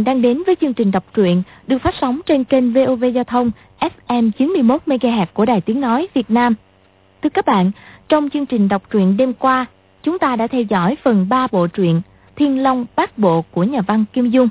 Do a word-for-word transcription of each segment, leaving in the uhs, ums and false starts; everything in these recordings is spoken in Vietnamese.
bạn đang đến với chương trình đọc truyện được phát sóng trên kênh vê o vê Giao thông ép em chín mươi mốt mê ga héc của Đài Tiếng Nói Việt Nam. Thưa các bạn, trong chương trình đọc truyện đêm qua, chúng ta đã theo dõi phần ba bộ truyện Thiên Long Bát Bộ của nhà văn Kim Dung.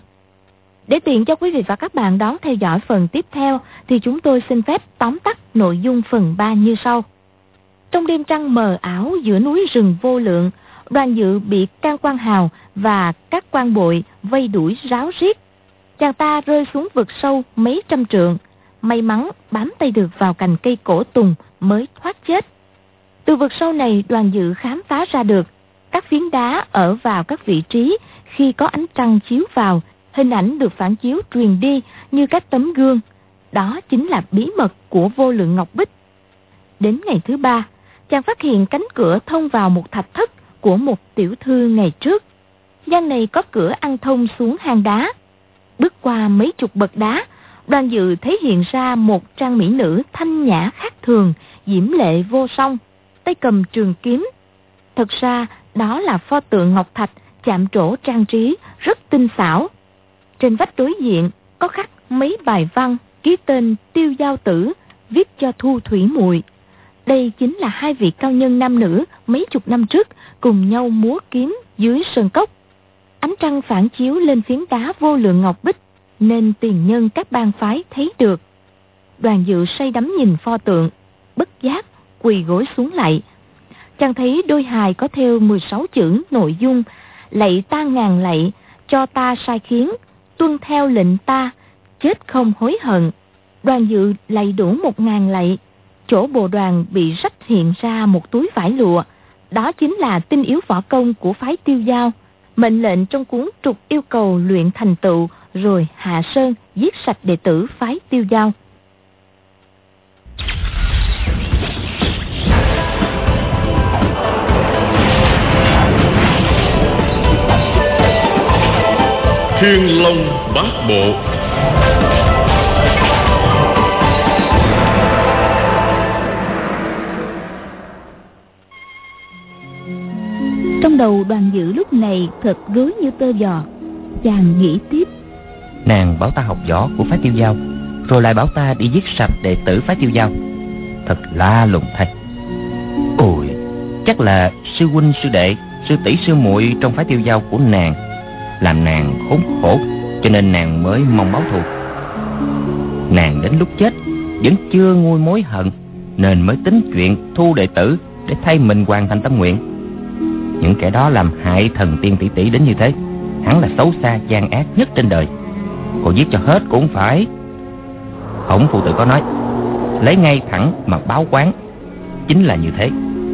Để tiện cho quý vị và các bạn đón theo dõi phần tiếp theo, thì chúng tôi xin phép tóm tắt nội dung phần ba như sau. Trong đêm trăng mờ ảo giữa núi rừng vô lượng, Đoàn Dự bị Can Quan Hào và các quan bội vây đuổi ráo riết. Chàng ta rơi xuống vực sâu mấy trăm trượng, may mắn bám tay được vào cành cây cổ tùng mới thoát chết. Từ vực sâu này, Đoàn Dự khám phá ra được các phiến đá ở vào các vị trí khi có ánh trăng chiếu vào, hình ảnh được phản chiếu truyền đi như các tấm gương. Đó chính là bí mật của vô lượng ngọc bích. Đến ngày thứ ba, chàng phát hiện cánh cửa thông vào một thạch thất của một tiểu thư ngày trước. Gian này có cửa ăn thông xuống hang đá. Bước qua mấy chục bậc đá, Đoàn Dự thấy hiện ra một trang mỹ nữ thanh nhã khác thường, diễm lệ vô song, tay cầm trường kiếm. Thật ra đó là pho tượng ngọc thạch chạm trổ trang trí rất tinh xảo. Trên vách đối diện có khắc mấy bài văn ký tên Tiêu Giao Tử, viết cho Thu Thủy Muội. Đây chính là hai vị cao nhân nam nữ mấy chục năm trước cùng nhau múa kiếm dưới sơn cốc. Ánh trăng phản chiếu lên phiến đá vô lượng ngọc bích, nên tiền nhân các bang phái thấy được. Đoàn Dự say đắm nhìn pho tượng, bất giác quỳ gối xuống lạy. Chàng thấy đôi hài có theo mười sáu chữ nội dung: lạy ta ngàn lạy, cho ta sai khiến, tuân theo lệnh ta, chết không hối hận. Đoàn Dự lạy đủ một ngàn lạy. Chỗ bồ đoàn bị rách hiện ra một túi vải lụa. Đó chính là tinh yếu võ công của phái Tiêu Giao. Mệnh lệnh trong cuốn trục yêu cầu luyện thành tựu, rồi hạ sơn giết sạch đệ tử phái Tiêu Giao. Thiên Long Bát Bộ. Trong đầu Đoàn Dự lúc này thật rối như tơ giò. Chàng nghĩ tiếp: nàng bảo ta học võ của phái Tiêu Giao, rồi lại bảo ta đi giết sạch đệ tử phái Tiêu Giao. Thật lạ lùng thay. Ôi, chắc là sư huynh sư đệ, sư tỷ sư muội trong phái Tiêu Giao của nàng làm nàng khốn khổ, cho nên nàng mới mong báo thù. Nàng đến lúc chết vẫn chưa nguôi mối hận, nên mới tính chuyện thu đệ tử để thay mình hoàn thành tâm nguyện. Những kẻ đó làm hại thần tiên tỷ tỷ đến như thế, hắn là xấu xa gian ác nhất trên đời. Cô giết cho hết cũng phải. Khổng phụ tử có nói, lấy ngay thẳng mà báo quán, chính là như thế.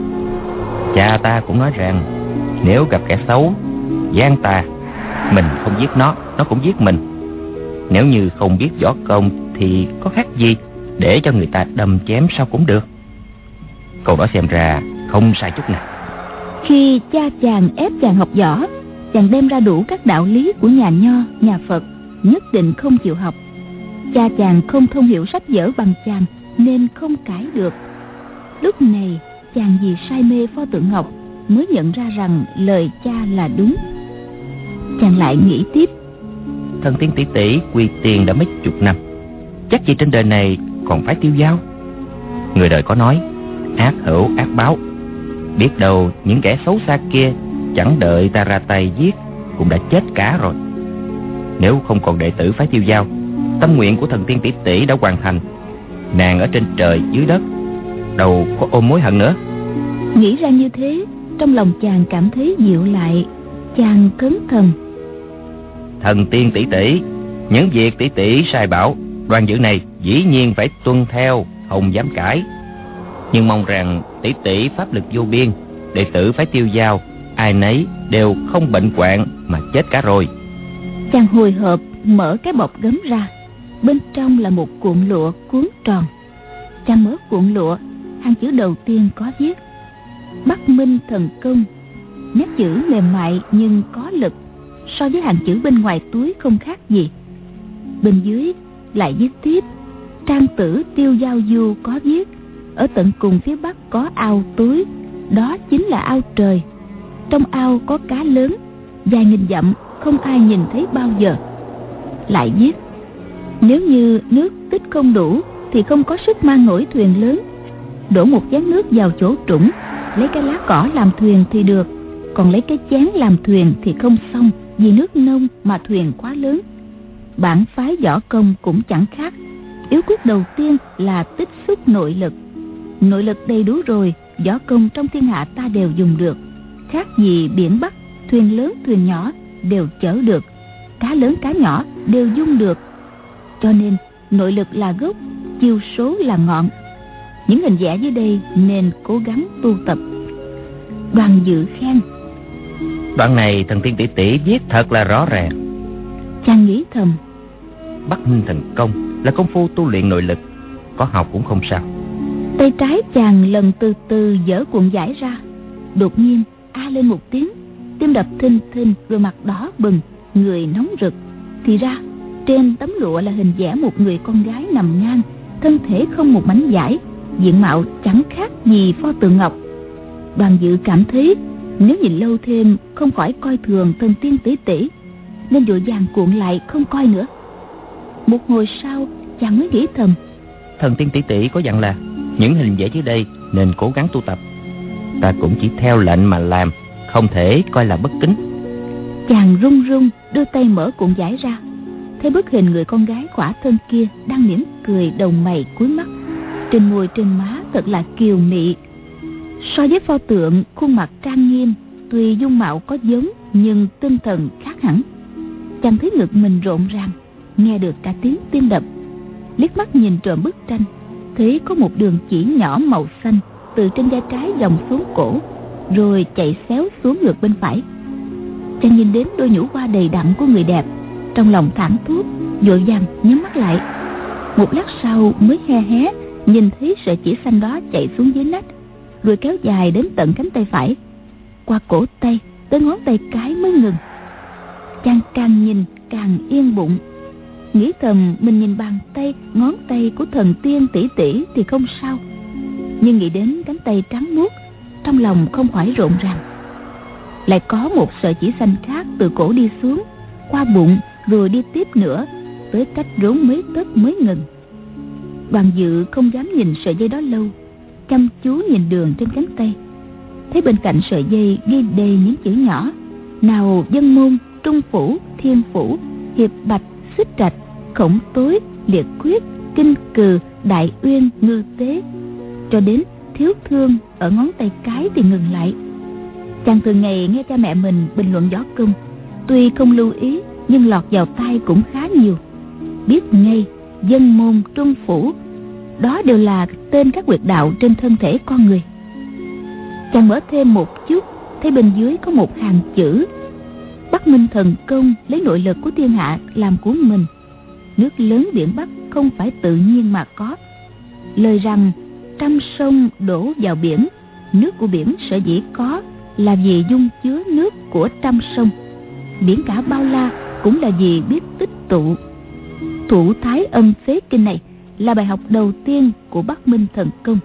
Cha ta cũng nói rằng, nếu gặp kẻ xấu gian tà, mình không giết nó, nó cũng giết mình. Nếu như không biết võ công thì có khác gì, để cho người ta đâm chém sao cũng được. Câu đó xem ra không sai chút nào. Khi cha chàng ép chàng học võ, chàng đem ra đủ các đạo lý của nhà Nho, nhà Phật, nhất định không chịu học. Cha chàng không thông hiểu sách vở bằng chàng, nên không cãi được. Lúc này chàng vì say mê pho tượng ngọc mới nhận ra rằng lời cha là đúng. Chàng lại nghĩ tiếp: thần tiên tỷ tỷ quy tiền đã mấy chục năm, chắc gì trên đời này còn phải Tiêu Giao. Người đời có nói, ác hữu ác báo. Biết đâu những kẻ xấu xa kia chẳng đợi ta ra tay giết cũng đã chết cả rồi. Nếu không còn đệ tử phái Tiêu Giao, tâm nguyện của thần tiên tỷ tỷ đã hoàn thành. Nàng ở trên trời dưới đất, đâu có ôm mối hận nữa. Nghĩ ra như thế, trong lòng chàng cảm thấy dịu lại. Chàng cấn thần: thần tiên tỷ tỷ, những việc tỷ tỷ sai bảo, Đoàn Dự này dĩ nhiên phải tuân theo, không dám cãi. Nhưng mong rằng tỷ tỷ pháp lực vô biên, đệ tử phái Tiêu Giao ai nấy đều không bệnh hoạn mà chết cả rồi. Chàng hồi hộp mở cái bọc gấm ra. Bên trong là một cuộn lụa cuốn tròn. Chàng mở cuộn lụa, hàng chữ đầu tiên có viết: Bắc Minh thần công. Nét chữ mềm mại nhưng có lực, so với hàng chữ bên ngoài túi không khác gì. Bên dưới lại viết tiếp: Trang tử Tiêu Giao Du có viết: ở tận cùng phía bắc có ao túi, đó chính là ao trời. Trong ao có cá lớn, dài nghìn dặm không ai nhìn thấy bao giờ. lại viết: nếu như nước tích không đủ thì không có sức mang nổi thuyền lớn. Đổ một chén nước vào chỗ trũng, lấy cái lá cỏ làm thuyền thì được, còn lấy cái chén làm thuyền thì không xong, vì nước nông mà thuyền quá lớn. Bản phái võ công cũng chẳng khác. Yếu quyết đầu tiên là tích xúc nội lực. Nội lực đầy đủ rồi, võ công trong thiên hạ ta đều dùng được. Khác gì biển Bắc, thuyền lớn thuyền nhỏ đều chở được, cá lớn cá nhỏ đều dung được. Cho nên nội lực là gốc, chiêu số là ngọn. Những hình vẽ dưới đây nên cố gắng tu tập. Đoàn Dự khen: Đoạn này thần tiên tỷ tỷ viết thật là rõ ràng. Chàng nghĩ thầm: Bắc Minh thần công là công phu tu luyện nội lực, có học cũng không sao. Tay trái chàng lần từ từ dở cuộn vải ra. Đột nhiên a lên một tiếng, tim đập thình thình, rồi mặt đỏ bừng, người nóng rực. Thì ra trên tấm lụa là hình vẽ một người con gái nằm ngang, thân thể không một mảnh vải, diện mạo chẳng khác gì pho tượng ngọc. Đoàn Dự cảm thấy nếu nhìn lâu thêm không khỏi coi thường thần tiên tỷ tỷ, nên vội vàng cuộn lại không coi nữa. Một hồi sau chàng mới nghĩ thầm: Thần tiên tỷ tỷ có dặn là những hình vẽ dưới đây nên cố gắng tu tập, ta cũng chỉ theo lệnh mà làm, không thể coi là bất kính. Chàng run run đưa tay mở cuộn vải ra, thấy bức hình người con gái khỏa thân kia đang mỉm cười, đầu mày cúi mắt, trên môi trên má thật là kiều mị. So với pho tượng khuôn mặt trang nghiêm, tuy dung mạo có giống nhưng tinh thần khác hẳn. Chàng thấy ngực mình rộn ràng, nghe được cả tiếng tim đập. Liếc mắt nhìn trộm bức tranh, thấy có một đường chỉ nhỏ màu xanh từ trên vai trái dòng xuống cổ, rồi chạy xéo xuống ngực bên phải. Chàng nhìn đến đôi nhũ hoa đầy đặn của người đẹp, trong lòng thảng thốt, vội vàng nhắm mắt lại. Một lát sau mới he hé nhìn thấy sợi chỉ xanh đó chạy xuống dưới nách, rồi kéo dài đến tận cánh tay phải, qua cổ tay tới ngón tay cái mới ngừng. Chàng càng nhìn càng yên bụng, nghĩ thầm mình nhìn bàn tay ngón tay của thần tiên tỷ tỷ thì không sao, nhưng nghĩ đến cánh tay trắng muốt, trong lòng không khỏi rộn ràng. Lại có một sợi chỉ xanh khác từ cổ đi xuống, qua bụng rồi đi tiếp nữa, tới cách rốn mấy tấc mới ngừng. Đoàn Dự không dám nhìn sợi dây đó lâu, chăm chú nhìn đường trên cánh tay. Thấy bên cạnh sợi dây ghi đầy những chữ nhỏ: nào Dân Môn, Trung Phủ, Thiên Phủ, Hiệp Bạch, Xích Trạch, Khổng Tối, Liệt Quyết, Kinh Cừ, Đại Uyên, Ngư Tế, cho đến Thiếu Thương ở ngón tay cái thì ngừng lại. Chàng thường ngày nghe cha mẹ mình bình luận võ công, tuy không lưu ý nhưng lọt vào tai cũng khá nhiều, biết ngay Dân Môn, Trung Phủ đó đều là tên các huyệt đạo trên thân thể con người. Chàng mở thêm một chút, thấy bên dưới có một hàng chữ: Bắc Minh thần công lấy nội lực của thiên hạ làm của mình. Nước lớn biển Bắc không phải tự nhiên mà có. Lời rằng trăm sông đổ vào biển, nước của biển sở dĩ có là vì dung chứa nước của trăm sông. Biển cả bao la cũng là vì biết tích tụ. Thủ Thái Âm Phế Kinh này là bài học đầu tiên của Bắc Minh thần công.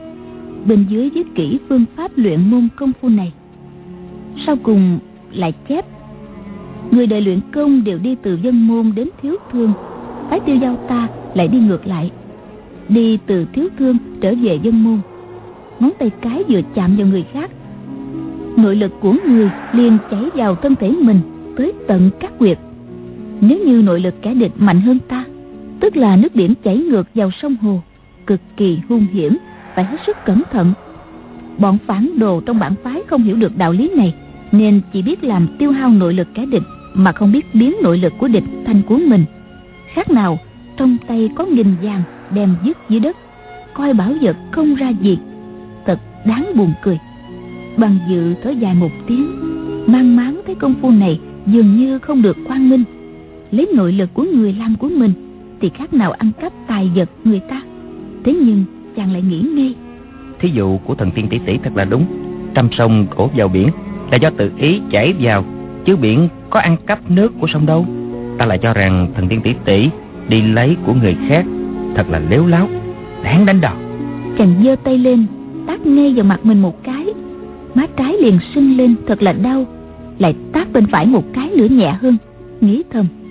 Bên dưới viết kỹ phương pháp luyện môn công phu này. Sau cùng lại chép: người đời luyện công đều đi từ Dân Môn đến Thiếu Thương, phái Tiêu Dao ta lại đi ngược lại, đi từ Thiếu Thương trở về Dân Môn. Ngón tay cái vừa chạm vào người khác, nội lực của người liền chảy vào thân thể mình tới tận các huyệt. Nếu như nội lực kẻ địch mạnh hơn ta, tức là nước biển chảy ngược vào sông hồ, cực kỳ hung hiểm, phải hết sức cẩn thận. Bọn phản đồ trong bản phái không hiểu được đạo lý này, nên chỉ biết làm tiêu hao nội lực kẻ địch, mà không biết biến nội lực của địch thành của mình. Khác nào trong tay có nghìn vàng đem dứt dưới đất, coi bảo vật không ra gì. Thật đáng buồn cười. Đoàn Dự thở dài một tiếng, mang máng thấy công phu này dường như không được quang minh. Lấy nội lực của người làm của mình thì khác nào ăn cắp tài vật người ta. Thế nhưng chàng lại nghĩ ngay: thí dụ của thần tiên tỷ tỷ thật là đúng. Trăm sông đổ vào biển là do tự ý chảy vào, chứ biển có ăn cắp nước của sông đâu. Ta lại cho rằng thần tiên tỷ tỷ đi lấy của người khác, thật là lếu láo, đáng đánh đòn. Chàng giơ tay lên tát ngay vào mặt mình một cái, má trái liền sưng lên thật là đau. Lại tát bên phải một cái nữa nhẹ hơn, nghĩ thầm: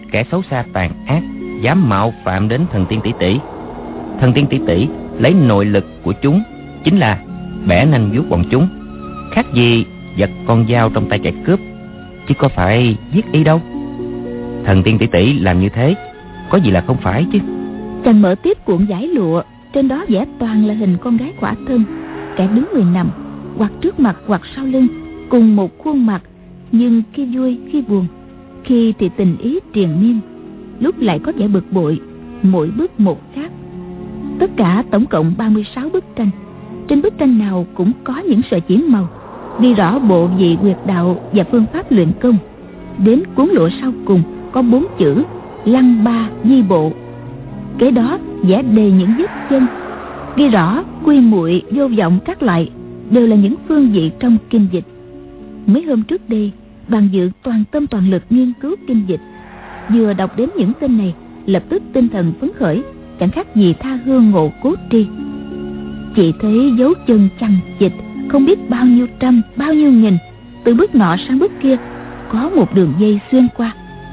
kẻ xấu xa tàn ác dám mạo phạm đến thần tiên tỷ tỷ. Thần tiên tỷ tỷ lấy nội lực của chúng, chính là bẻ nanh vuốt bọn chúng, khác gì giật con dao trong tay kẻ cướp, chứ có phải giết y đâu. Thần tiên tỷ tỷ làm như thế có gì là không phải chứ. Chàng mở tiếp cuộn vải lụa, trên đó vẽ toàn là hình con gái khỏa thân, kẻ đứng người nằm, hoặc trước mặt hoặc sau lưng, cùng một khuôn mặt, nhưng khi vui khi buồn, khi thì tình ý triền miên, lúc lại có vẻ bực bội, mỗi bức một khác. Tất cả tổng cộng ba mươi sáu bức tranh. Trên bức tranh nào cũng có những sợi chỉ màu ghi rõ bộ vị huyệt đạo và phương pháp luyện công. Đến cuốn lụa sau cùng có bốn chữ Lăng Ba Di Bộ. Kế đó vẽ đề những vết chân, ghi rõ quy muội vô vọng các loại, đều là những phương vị trong kinh dịch. Mấy hôm trước đây, Đoàn Dự toàn tâm toàn lực nghiên cứu kinh dịch, vừa đọc đến những tên này, lập tức tinh thần phấn khởi, chẳng khác gì tha hương ngộ cố tri. Chỉ thấy dấu chân chằng chịt, không biết bao nhiêu trăm, bao nhiêu nghìn, từ bước nọ sang bước kia có một đường dây xuyên qua,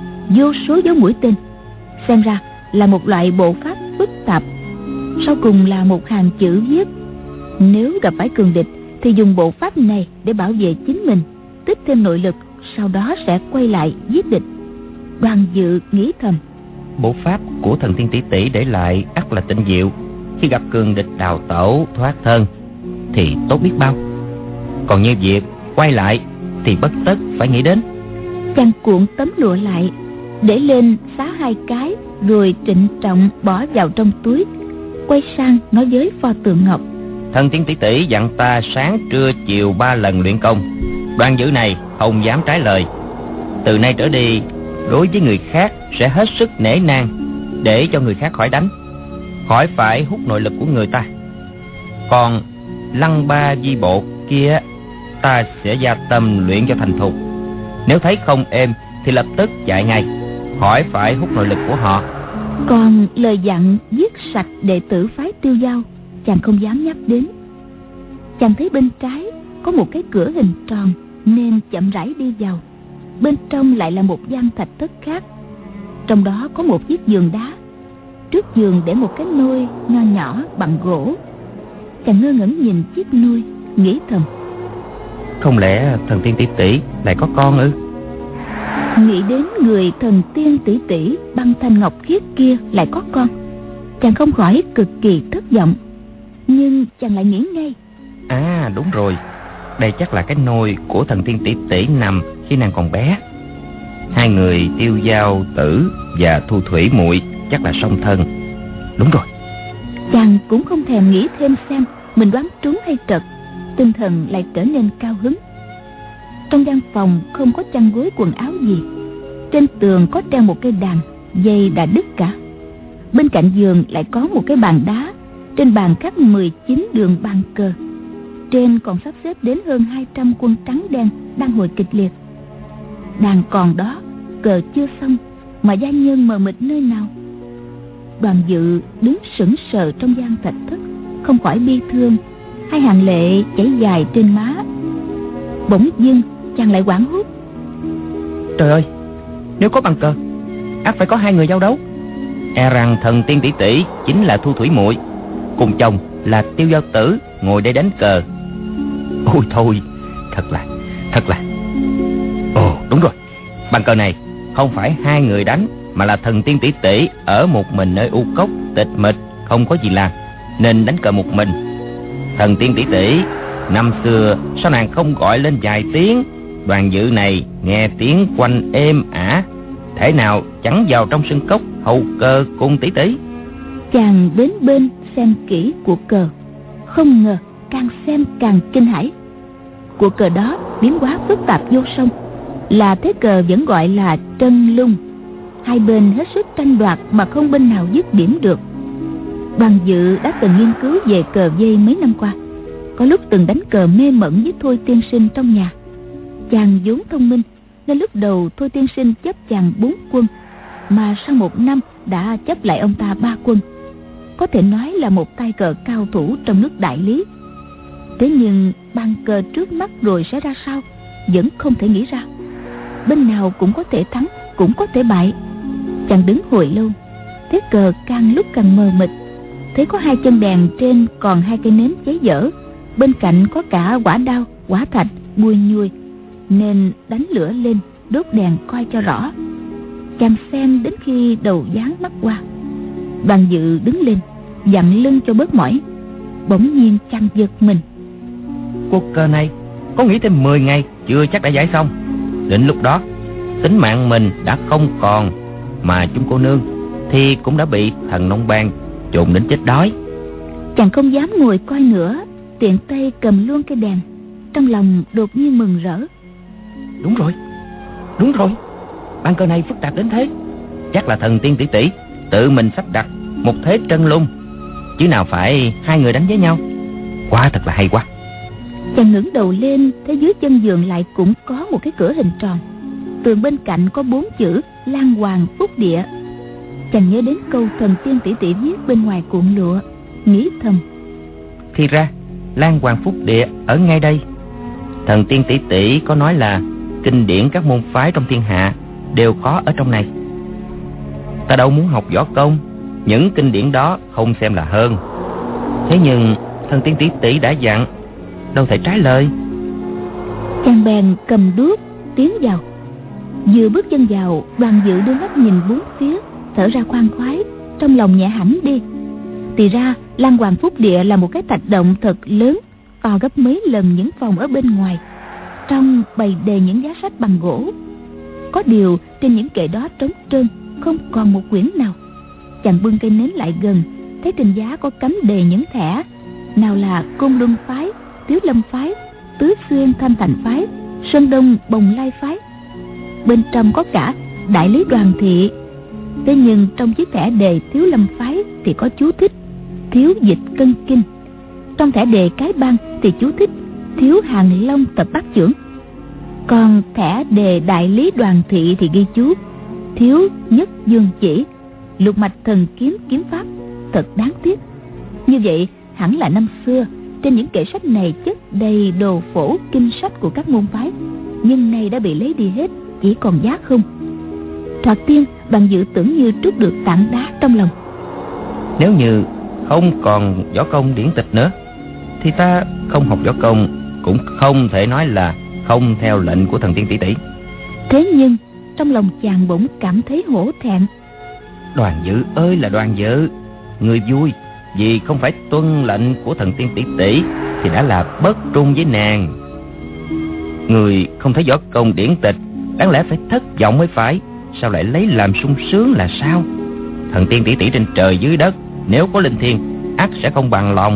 vô số dấu mũi tên, xem ra là một loại bộ pháp phức tạp. Sau cùng là một hàng chữ viết: nếu gặp phải cường địch thì dùng bộ pháp này để bảo vệ chính mình, tích thêm nội lực, sau đó sẽ quay lại giết địch. Đoàn Dự nghĩ thầm, bộ pháp của thần tiên tỷ tỷ để lại ắt là tinh diệu, khi gặp cường địch đào tẩu thoát thân thì tốt biết bao. Còn như việc quay lại thì bất tất phải nghĩ đến. Chàng cuộn tấm lụa lại, để lên xá hai cái, rồi trịnh trọng bỏ vào trong túi, quay sang nói với pho tượng ngọc: thần tiên tỷ tỷ dặn ta sáng trưa chiều ba lần luyện công, Đoàn Dự này không dám trái lời. Từ nay trở đi, đối với người khác sẽ hết sức nể nang, để cho người khác khỏi đánh, khỏi phải hút nội lực của người ta. Còn Lăng Ba Di Bộ kia, ta sẽ gia tâm luyện cho thành thục. Nếu thấy không êm thì lập tức chạy ngay, khỏi phải hút nội lực của họ. Còn lời dặn giết sạch đệ tử phái Tiêu Dao, chàng không dám nhắc đến. Chàng thấy bên trái có một cái cửa hình tròn, nên chậm rãi đi vào. Bên trong lại là một gian thạch thất khác. Trong đó có một chiếc giường đá, trước giường để một cái nôi nho nhỏ bằng gỗ. Chàng ngơ ngẩn nhìn chiếc nôi, nghĩ thầm: không lẽ thần tiên tỷ tỷ lại có con ư? Nghĩ đến người thần tiên tỷ tỷ băng thanh ngọc khiết kia lại có con, chàng không khỏi cực kỳ thất vọng. Nhưng chàng lại nghĩ ngay: à đúng rồi, đây chắc là cái nôi của thần tiên tỷ tỷ nằm khi nàng còn bé. Hai người Tiêu Dao Tử và Thu Thủy muội chắc là song thân. Đúng rồi. Chàng cũng không thèm nghĩ thêm xem mình đoán trúng hay trật, tinh thần lại trở nên cao hứng. Trong gian phòng không có chăn gối quần áo gì, trên tường có treo một cây đàn, dây đã đứt cả. Bên cạnh giường lại có một cái bàn đá, trên bàn khắc mười chín đường bàn cờ. Trên còn sắp xếp đến hơn hai trăm quân trắng đen đang hồi kịch liệt. Đàn còn đó, cờ chưa xong, mà gia nhân mờ mịt nơi nào. Đoàn Dự đứng sững sờ trong gian thạch thất, không khỏi bi thương, hai hàng lệ chảy dài trên má. Bỗng dưng chàng lại hoảng hốt: trời ơi, nếu có bàn cờ, ắt phải có hai người giao đấu. E rằng thần tiên tỷ tỷ chính là Thu Thủy muội, cùng chồng là Tiêu Dao Tử ngồi đây đánh cờ. Ôi thôi, thật là, thật là. Ồ đúng rồi, bàn cờ này không phải hai người đánh, mà là thần tiên tỷ tỷ ở một mình nơi u cốc tịch mịch, không có gì làm, nên đánh cờ một mình. Thần tiên tỷ tỷ năm xưa sao nàng không gọi lên vài tiếng? Đoàn Dự này nghe tiếng quanh êm ả, thể nào chẳng vào trong sân cốc hầu cờ cùng tỷ tỷ. Chàng đến bên xem kỹ cuộc cờ, không ngờ càng xem càng kinh hãi. Cuộc cờ đó biến hóa phức tạp vô song, là thế cờ vẫn gọi là trân lung. Hai bên hết sức tranh đoạt mà không bên nào dứt điểm được. Đoàn Dự đã từng nghiên cứu về cờ vây mấy năm qua, có lúc từng đánh cờ mê mẩn với Thôi tiên sinh trong nhà. Chàng vốn thông minh, nên lúc đầu Thôi tiên sinh chấp chàng bốn quân, mà sau một năm đã chấp lại ông ta ba quân. Có thể nói là một tay cờ cao thủ trong nước Đại Lý. Thế nhưng bàn cờ trước mắt rồi sẽ ra sao, vẫn không thể nghĩ ra. Bên nào cũng có thể thắng, cũng có thể bại. Chàng đứng hồi lâu, thấy cờ càng lúc càng mờ mịt, thấy có hai chân đèn trên còn hai cây nến cháy dở, bên cạnh có cả quả đao, quả thạch, bùi nhui, nên đánh lửa lên đốt đèn coi cho rõ. Chàng xem đến khi đầu dán mắt qua. Đoàn Dự đứng lên dặn lưng cho bớt mỏi. Bỗng nhiên chàng giật mình. Cuộc cờ này có nghĩ thêm mười ngày chưa chắc đã giải xong. Đến lúc đó tính mạng mình đã không còn, mà chúng cô nương thì cũng đã bị thần nông bang trộn đến chết đói. Chàng không dám ngồi coi nữa, tiện tay cầm luôn cây đèn. Trong lòng đột nhiên mừng rỡ. Đúng rồi, đúng rồi, bàn cờ này phức tạp đến thế. Chắc là thần tiên tỷ tỷ tự mình sắp đặt một thế trân lung, chứ nào phải hai người đánh với nhau. Quá thật là hay quá. Chàng ngẩng đầu lên, thấy dưới chân giường lại cũng có một cái cửa hình tròn. Tường bên cạnh có bốn chữ Lan Hoàng Phúc Địa. Chàng nhớ đến câu thần tiên tỷ tỷ viết bên ngoài cuộn lụa, nghĩ thầm: thì ra Lan Hoàng Phúc Địa ở ngay đây. Thần tiên tỷ tỷ có nói là kinh điển các môn phái trong thiên hạ đều có ở trong này. Ta đâu muốn học võ công, những kinh điển đó không xem là hơn. Thế nhưng thần tiên tỷ tỷ đã dặn, đâu thể trái lời. Chàng bèn cầm đuốc tiến vào. Vừa bước chân vào, Đoàn Dự đưa mắt nhìn bốn phía, thở ra khoan khoái, trong lòng nhẹ hẳn đi. Thì ra Lan Hoàng Phúc Địa là một cái thạch động thật lớn, to gấp mấy lần những phòng ở bên ngoài. Trong bày đầy những giá sách bằng gỗ. Có điều trên những kệ đó trống trơn, không còn một quyển nào. Chàng bưng cây nến lại gần, thấy trên giá có cắm đề những thẻ. Nào là Côn Luân phái, Tiếu Lâm phái, Tứ Xuyên Thanh Thành phái, Sơn Đông Bồng Lai phái. Bên trong có cả Đại Lý Đoàn Thị. Thế nhưng trong chiếc thẻ đề Tiếu Lâm phái thì có chú thích Thiếu Dịch Cân Kinh. Trong thẻ đề Cái Bang thì chú thích Thiếu Hàng Long Tập Bát Chưởng. Còn thẻ đề Đại Lý Đoàn Thị thì ghi chú Thiếu Nhất Dương Chỉ, Lục Mạch Thần Kiếm Kiếm Pháp. Thật đáng tiếc. Như vậy hẳn là năm xưa trên những kệ sách này chất đầy đồ phổ kinh sách của các môn phái, nhưng nay đã bị lấy đi hết, chỉ còn giá không. Thoạt tiên Đoàn Dự tưởng như trút được tảng đá trong lòng. Nếu như không còn võ công điển tịch nữa, thì ta không học võ công, cũng không thể nói là không theo lệnh của thần tiên tỷ tỷ. Thế nhưng trong lòng chàng bỗng cảm thấy hổ thẹn. Đoàn Dự ơi là Đoàn Dự, người vui vì không phải tuân lệnh của thần tiên tỷ tỷ thì đã là bất trung với nàng. Người không thấy võ công điển tịch, đáng lẽ phải thất vọng mới phải, sao lại lấy làm sung sướng là sao? Thần tiên tỷ tỷ trên trời dưới đất, nếu có linh thiêng ắt sẽ không bằng lòng.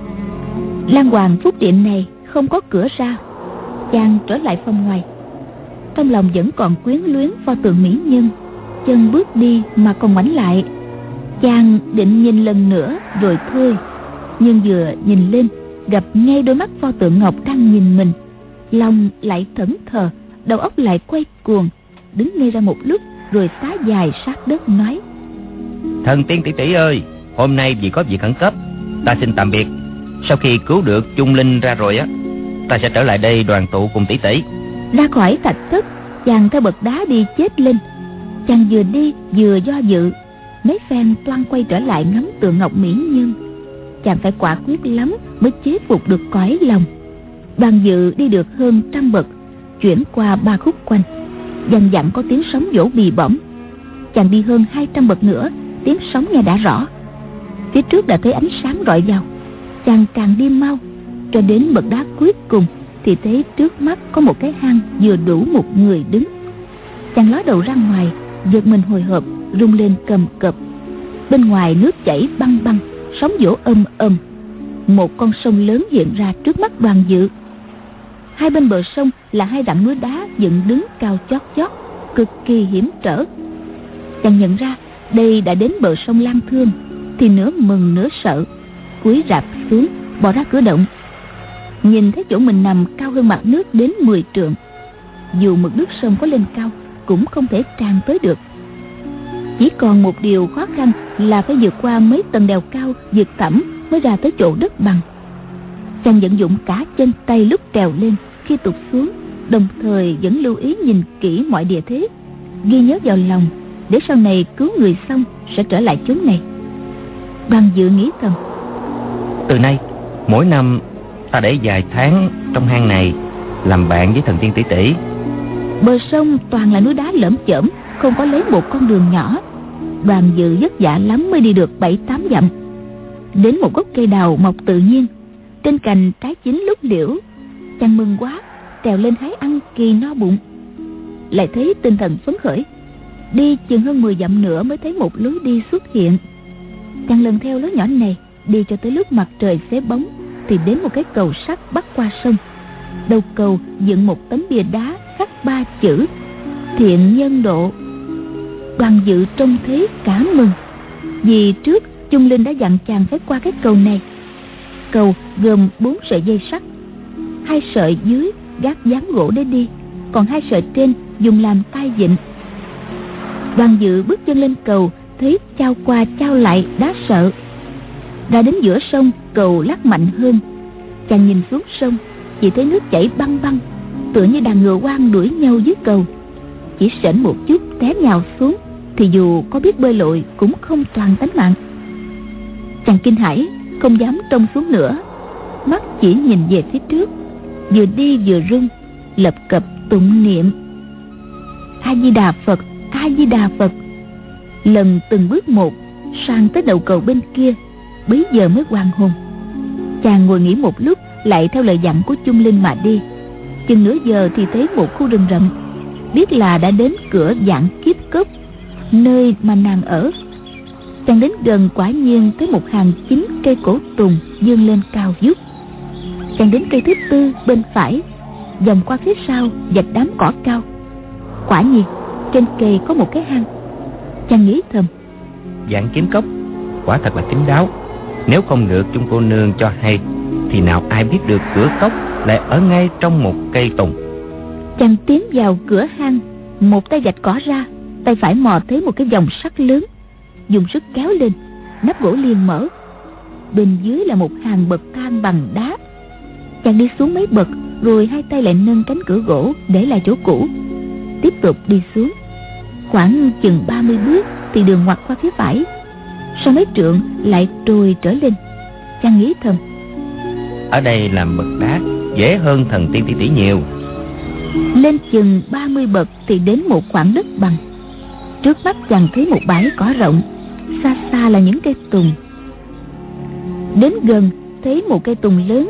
Lan Hoàng Phúc Điện này không có cửa ra. Chàng trở lại phòng ngoài, trong lòng vẫn còn quyến luyến pho tượng mỹ nhân. Chân bước đi mà còn ngoảnh lại. Chàng định nhìn lần nữa rồi thôi, nhưng vừa nhìn lên gặp ngay đôi mắt pho tượng ngọc đang nhìn mình, lòng lại thẫn thờ, đầu óc lại quay cuồng. Đứng ngây ra một lúc rồi tá dài sát đất nói: Thần tiên tỷ tỷ ơi, hôm nay vì có việc khẩn cấp, ta xin tạm biệt. Sau khi cứu được Chung Linh ra rồi á, ta sẽ trở lại đây đoàn tụ cùng tỷ tỷ. Ra khỏi thạch thất, chàng theo bậc đá đi chết lên. Chàng vừa đi vừa do dự, mấy phen toan quay trở lại ngắm tượng ngọc mỹ nhân. Chàng phải quả quyết lắm mới chế phục được cõi lòng. Đoàn Dự đi được hơn trăm bậc, chuyển qua ba khúc quanh, dần dặn có tiếng sóng vỗ bì bõm. Chàng đi hơn hai trăm bậc nữa, tiếng sóng nghe đã rõ. Phía trước đã thấy ánh sáng rọi vào. Chàng càng đi mau, cho đến bậc đá cuối cùng thì thấy trước mắt có một cái hang vừa đủ một người đứng. Chàng ló đầu ra ngoài, giật mình hồi hộp, rung lên cầm cập. Bên ngoài nước chảy băng băng, sóng vỗ âm âm. Một con sông lớn hiện ra trước mắt Đoàn Dự. Hai bên bờ sông là hai đặng núi đá dựng đứng cao chót chót, cực kỳ hiểm trở. Chàng nhận ra đây đã đến bờ sông Lan Thương, thì nửa mừng nửa sợ, cúi rạp xuống bỏ ra cửa động. Nhìn thấy chỗ mình nằm cao hơn mặt nước đến mười trượng. Dù mực nước sông có lên cao cũng không thể tràn tới được. Chỉ còn một điều khó khăn là phải vượt qua mấy tầng đèo cao vượt thẳm mới ra tới chỗ đất bằng. Chàng vận dụng cả chân tay lúc trèo lên, khi tụt xuống, đồng thời vẫn lưu ý nhìn kỹ mọi địa thế, ghi nhớ vào lòng để sau này cứu người xong sẽ trở lại chốn này. Đoàn Dự nghĩ thầm, từ nay mỗi năm ta để vài tháng trong hang này làm bạn với thần tiên tỷ tỷ. Bờ sông toàn là núi đá lởm chởm, không có lấy một con đường nhỏ. Đoàn Dự vất vả lắm mới đi được bảy tám dặm. Đến một gốc cây đào mọc tự nhiên, trên cành trái chín lúc liễu. Chàng mừng quá, trèo lên hái ăn kỳ no bụng. Lại thấy tinh thần phấn khởi. Đi chừng hơn mười dặm nữa mới thấy một lối đi xuất hiện. Chàng lần theo lối nhỏ này đi cho tới lúc mặt trời xế bóng thì đến một cái cầu sắt bắc qua sông. Đầu cầu dựng một tấm bia đá khắc ba chữ Thiện Nhân Độ. Đoàn Dự trông thấy cả mừng, vì trước Chung Linh đã dặn chàng phải qua cái cầu này. Cầu gồm bốn sợi dây sắt, hai sợi dưới gác dán gỗ để đi, còn hai sợi trên dùng làm tay vịn. Đoàn Dự bước chân lên cầu, thấy chao qua chao lại đá sợ. Ra đến giữa sông, cầu lắc mạnh hơn. Chàng nhìn xuống sông, chỉ thấy nước chảy băng băng, tựa như đàn ngựa hoang đuổi nhau dưới cầu. Chỉ sễn một chút té nhào xuống thì dù có biết bơi lội cũng không toàn tánh mạng. Chàng kinh hãi, không dám trông xuống nữa, mắt chỉ nhìn về phía trước, vừa đi vừa run, lập cập tụng niệm A Di Đà Phật, A Di Đà Phật. Lần từng bước một sang tới đầu cầu bên kia, bấy giờ mới hoàn hồn. Chàng ngồi nghỉ một lúc, lại theo lời dặn của Chung Linh mà đi. Chừng nửa giờ thì thấy một khu rừng rậm, biết là đã đến cửa Vạn Kiếp Cốc, nơi mà nàng ở. Chàng đến gần, quả nhiên thấy một hàng chín cây cổ tùng vươn lên cao vút. Chàng đến cây thứ tư bên phải, vòng qua phía sau vạch đám cỏ cao. Quả nhiên trên cây có một cái hang. Chàng nghĩ thầm, Vạn Kiếm Cốc quả thật là kín đáo. Nếu không được chung cô nương cho hay thì nào ai biết được cửa cốc lại ở ngay trong một cây tùng. Chàng tiến vào cửa hang, một tay vạch cỏ ra, tay phải mò thấy một cái vòng sắt lớn, dùng sức kéo lên, nắp gỗ liền mở. Bên dưới là một hàng bậc thang bằng đá. Chàng đi xuống mấy bậc, rồi hai tay lại nâng cánh cửa gỗ để lại chỗ cũ, tiếp tục đi xuống. Khoảng chừng ba mươi bước thì đường ngoặt qua phía phải, sau mấy trượng lại trồi trở lên. Chàng nghĩ thầm, ở đây làm bậc đá dễ hơn thần tiên tỷ tỷ nhiều. Lên chừng ba mươi bậc thì đến một khoảng đất bằng. Trước mắt chàng thấy một bãi cỏ rộng, xa xa là những cây tùng. Đến gần thấy một cây tùng lớn,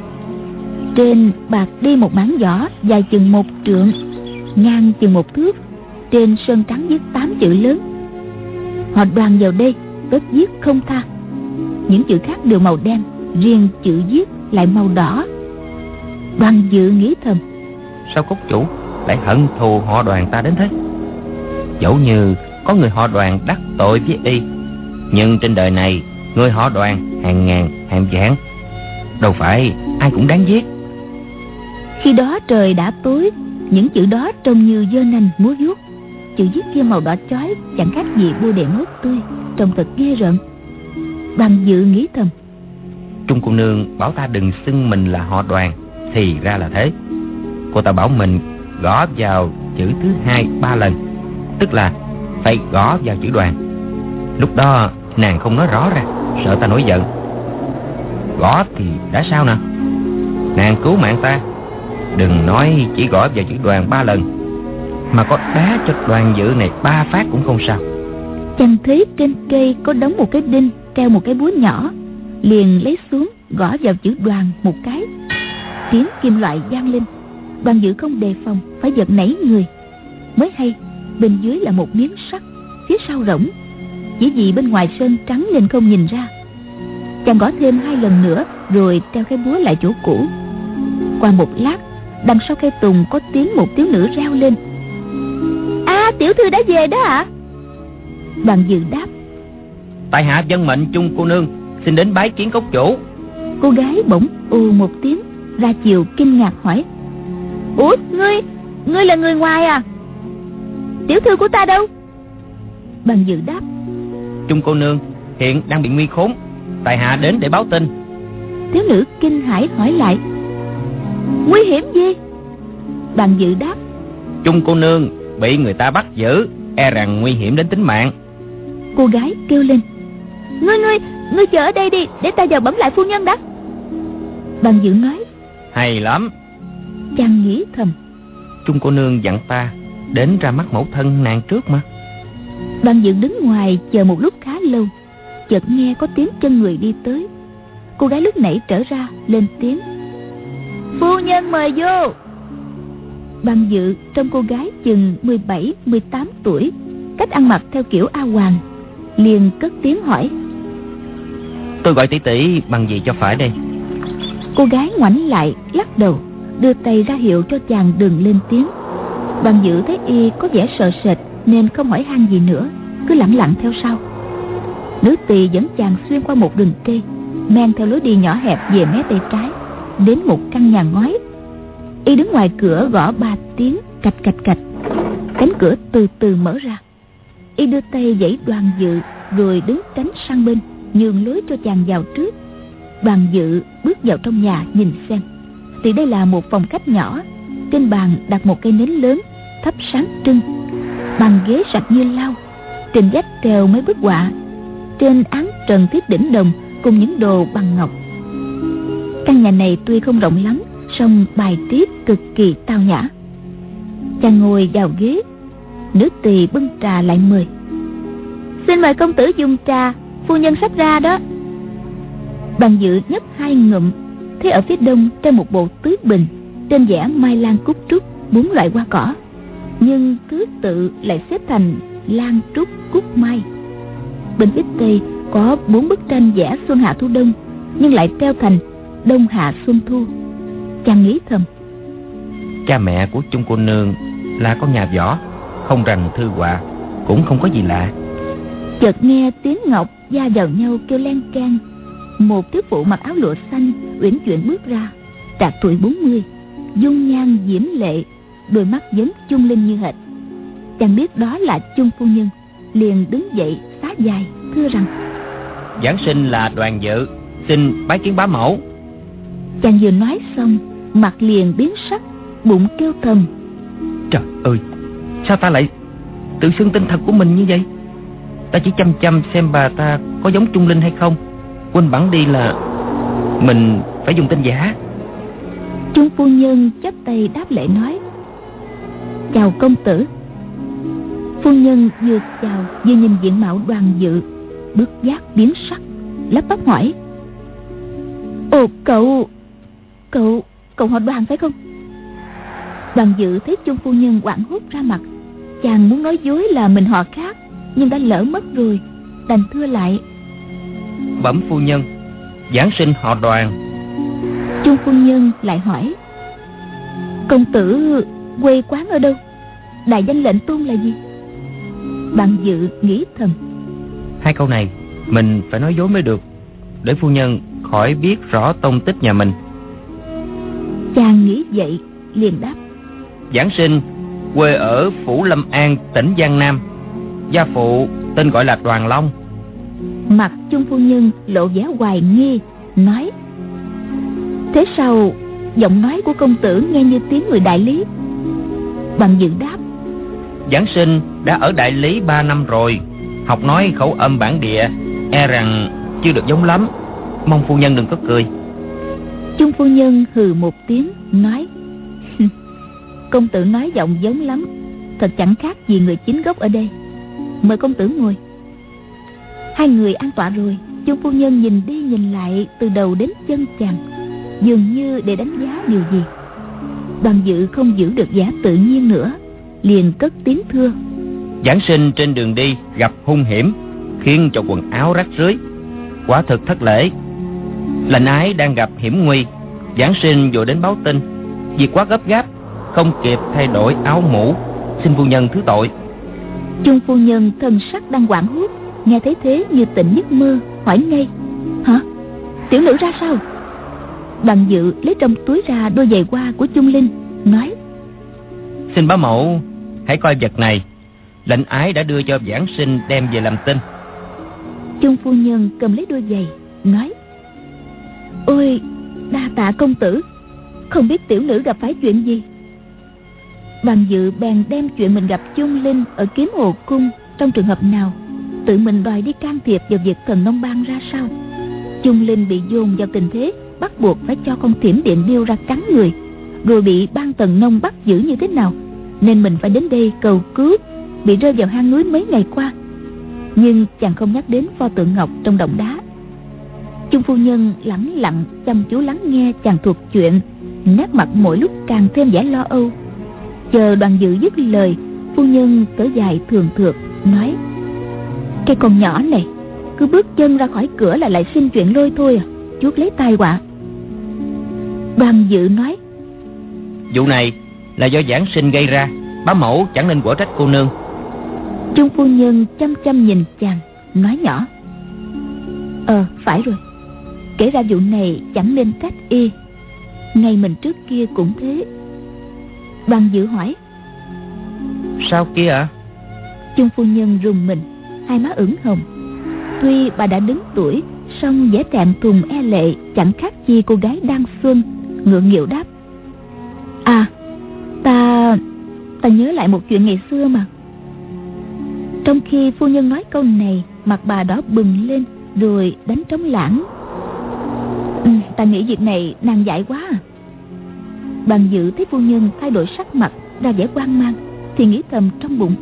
trên bạc đi một mảng giỏ dài chừng một trượng, ngang chừng một thước. Trên sơn trắng viết tám chữ lớn: Họ Đoàn vào đây, tất giết không tha. Những chữ khác đều màu đen, riêng chữ viết lại màu đỏ. Đoàn Dự nghĩ thầm, sao cốc chủ lại hận thù họ Đoàn ta đến thế? Dẫu như có người họ Đoàn đắc tội với y, nhưng trên đời này người họ Đoàn hàng ngàn hàng vạn, đâu phải ai cũng đáng giết. Khi đó trời đã tối, những chữ đó trông như giơ nanh múa vuốt. Chữ viết kia màu đỏ chói, chẳng khác gì bôi đèn mốt tươi, trông thật ghê rợn. Đoàn Dự nghĩ thầm, Trung cô nương bảo ta đừng xưng mình là họ Đoàn, thì ra là thế. Cô ta bảo mình gõ vào chữ thứ hai ba lần, tức là phải gõ vào chữ Đoàn. Lúc đó nàng không nói rõ ra, sợ ta nổi giận. Gõ thì đã sao nè, nàng cứu mạng ta, đừng nói chỉ gõ vào chữ Đoàn ba lần, mà có đá cho Đoàn Dự này ba phát cũng không sao. Chàng thấy trên cây có đóng một cái đinh treo một cái búa nhỏ, liền lấy xuống gõ vào chữ Đoàn một cái. Tiếng kim loại vang lên. Đoàn Dự không đề phòng, phải giật nảy người. Mới hay bên dưới là một miếng sắt, phía sau rỗng, chỉ vì bên ngoài sơn trắng nên không nhìn ra. Chàng gõ thêm hai lần nữa, rồi treo cái búa lại chỗ cũ. Qua một lát, đằng sau cây tùng có tiếng một thiếu nữ reo lên: À, tiểu thư đã về đó ạ. À? Đoàn Dự đáp: Tại hạ dân mệnh Chung cô nương xin đến bái kiến cốc chủ. Cô gái bỗng ù một tiếng, ra chiều kinh ngạc hỏi: Ủa, ngươi, ngươi là người ngoài à? Tiểu thư của ta đâu? Đoàn Dự đáp: Chung cô nương hiện đang bị nguy khốn, tại hạ đến để báo tin. Thiếu nữ kinh hãi hỏi lại: Nguy hiểm gì? Đoàn Dự đáp: Chung cô nương bị người ta bắt giữ, e rằng nguy hiểm đến tính mạng. Cô gái kêu lên: Ngươi ngươi Ngươi chờ ở đây đi, để ta vào bẩm lại phu nhân đã. Bằng Dự nói: Hay lắm. Chàng nghĩ thầm: Trung cô nương dặn ta đến ra mắt mẫu thân nàng trước mà. Bằng Dự đứng ngoài chờ một lúc khá lâu, chợt nghe có tiếng chân người đi tới. Cô gái lúc nãy trở ra lên tiếng: Phu nhân mời vô. Bằng Dự trong cô gái chừng mười bảy mười tám tuổi, cách ăn mặc theo kiểu A Hoàng, liền cất tiếng hỏi: Tôi gọi tỷ tỷ bằng gì cho phải đây? Cô gái ngoảnh lại lắc đầu, đưa tay ra hiệu cho chàng đừng lên tiếng. Bằng Dự thấy y có vẻ sợ sệt nên không hỏi han gì nữa, cứ lặng lặng theo sau. Nữ tỳ dẫn chàng xuyên qua một rừng cây, men theo lối đi nhỏ hẹp về mé tay trái, đến một căn nhà ngói. Y đứng ngoài cửa gõ ba tiếng cạch cạch cạch. Cánh cửa từ từ mở ra. Y đưa tay giãy Đoàn Dự rồi đứng tránh sang bên, nhường lối cho chàng vào trước. Đoàn Dự bước vào trong nhà nhìn xem, thì đây là một phòng khách nhỏ. Trên bàn đặt một cây nến lớn thắp sáng trưng, bàn ghế sạch như lau, trên vách treo mấy bức họa, trên án trần thiết đỉnh đồng cùng những đồ bằng ngọc. Căn nhà này tuy không rộng lắm, song bài trí cực kỳ tao nhã. Chàng ngồi vào ghế, nữ tỳ bưng trà lại mời: Xin mời công tử dùng trà, phu nhân sắp ra đó. Bằng Dự nhấp hai ngụm, thấy ở phía đông trên một bộ tứ bình, trên vẽ mai lan cúc trúc bốn loại hoa cỏ, nhưng thứ tự lại xếp thành lan trúc cúc mai. Bên phía tây có bốn bức tranh vẽ xuân hạ thu đông, nhưng lại treo thành đông hạ xuân thu. Chàng nghĩ thầm: Cha mẹ của Trung cô nương là con nhà võ, không rành thư họa, cũng không có gì lạ. Chợt nghe tiếng ngọc va vào nhau kêu len keng. Một thiếu phụ mặc áo lụa xanh uyển chuyển bước ra, trạc tuổi bốn mươi, dung nhan diễm lệ, đôi mắt giống Chung Linh như hệt. Chàng biết đó là Chung phu nhân, liền đứng dậy xá dài thưa rằng: Giảng sinh là Đoàn Dự, xin bái kiến bá mẫu. Chàng vừa nói xong, mặt liền biến sắc, bụng kêu thầm: Trời ơi, sao ta lại tự xưng tên thật của mình như vậy? Ta chỉ chăm chăm xem bà ta có giống Chung Linh hay không, quên bẵng đi là mình phải dùng tên giả. Chung phu nhân chắp tay đáp lễ nói: Chào công tử. Phu nhân vừa chào vừa nhìn diện mạo Đoàn Dự, bất giác biến sắc, lắp bắp hỏi: Ồ, cậu Cậu Cậu họ Đoàn phải không? Đoàn Dự thấy Chung phu nhân hoảng hốt ra mặt, chàng muốn nói dối là mình họ khác, nhưng đã lỡ mất rồi, đành thưa lại: Bẩm phu nhân, giảng sinh họ Đoàn. Chung phu nhân lại hỏi: Công tử quê quán ở đâu? Đại danh lệnh tôn là gì? Bạn Dự nghĩ thầm: Hai câu này mình phải nói dối mới được, để phu nhân khỏi biết rõ tông tích nhà mình. Chàng nghĩ vậy liền đáp: Giảng sinh quê ở Phủ Lâm An, tỉnh Giang Nam, gia phụ tên gọi là Đoàn Long. Mặt Chung phu nhân lộ vẻ hoài nghi, nói: Thế sao giọng nói của công tử nghe như tiếng người Đại Lý? Bằng Dự đáp: Giảng sinh đã ở Đại Lý ba năm rồi, học nói khẩu âm bản địa, e rằng chưa được giống lắm, mong phu nhân đừng có cười. Chung phu nhân hừ một tiếng nói: Công tử nói giọng giống lắm, thật chẳng khác gì người chính gốc ở đây. Mời công tử ngồi. Hai người an tọa rồi, Chung phu nhân nhìn đi nhìn lại từ đầu đến chân chàng, dường như để đánh giá điều gì. Đoàn Dự không giữ được vẻ tự nhiên nữa, liền cất tiếng thưa: Giảng sinh trên đường đi gặp hung hiểm, khiến cho quần áo rách rưới, quả thực thất lễ. Lệnh ái đang gặp hiểm nguy, giảng sinh vội đến báo tin, việc quá gấp gáp, không kịp thay đổi áo mũ, xin phu nhân thứ tội. Chung phu nhân thân sắc đang hoảng hốt, nghe thấy thế như tỉnh giấc mơ, hỏi ngay: Hả? Tiểu nữ ra sao? Bằng Dự lấy trong túi ra đôi giày hoa của Chung Linh, nói: Xin bá mẫu hãy coi vật này, lệnh ái đã đưa cho giảng sinh đem về làm tin. Chung phu nhân cầm lấy đôi giày, nói: Ôi, đa tạ công tử, không biết tiểu nữ gặp phải chuyện gì. Đoàn Dự bèn đem chuyện mình gặp Chung Linh ở Kiếm Hồ Cung trong trường hợp nào, tự mình đòi đi can thiệp vào việc Thần Nông Bang ra sao. Chung Linh bị dồn vào tình thế bắt buộc phải cho con Thiểm Điện Điêu ra cắn người, rồi bị ban Tần Nông bắt giữ như thế nào, nên mình phải đến đây cầu cứu, bị rơi vào hang núi mấy ngày qua. Nhưng chàng không nhắc đến pho tượng ngọc trong động đá. Chung phu nhân lẳng lặng chăm chú lắng nghe chàng thuật chuyện, nét mặt mỗi lúc càng thêm vẻ lo âu. Chờ Đoàn Dự dứt lời, phu nhân thở dài thường thượt nói: cái con nhỏ này cứ bước chân ra khỏi cửa là lại xin chuyện lôi thôi à, chuốc lấy tai họa. Đoàn Dự nói: vụ này là do Giảng Sinh gây ra, bá mẫu chẳng nên quở trách cô nương. Chung phu nhân chăm chăm nhìn chàng, nói nhỏ: Ờ phải rồi, kể ra vụ này chẳng nên trách y, ngay mình trước kia cũng thế. Đoàn Dự hỏi: sao kia ạ? À? Chung phu nhân rùng mình, hai má ửng hồng. Tuy bà đã đứng tuổi, song vẻ trạm thùng e lệ chẳng khác chi cô gái đang xuân, ngượng nghịu đáp: À, ta ta nhớ lại một chuyện ngày xưa mà. Trong khi phu nhân nói câu này, mặt bà đỏ bừng lên rồi đánh trống lãng. Ừ, ta nghĩ việc này nan giải quá à. Đoàn Dự thấy phu nhân thay đổi sắc mặt ra vẻ hoang mang thì nghĩ thầm trong bụng: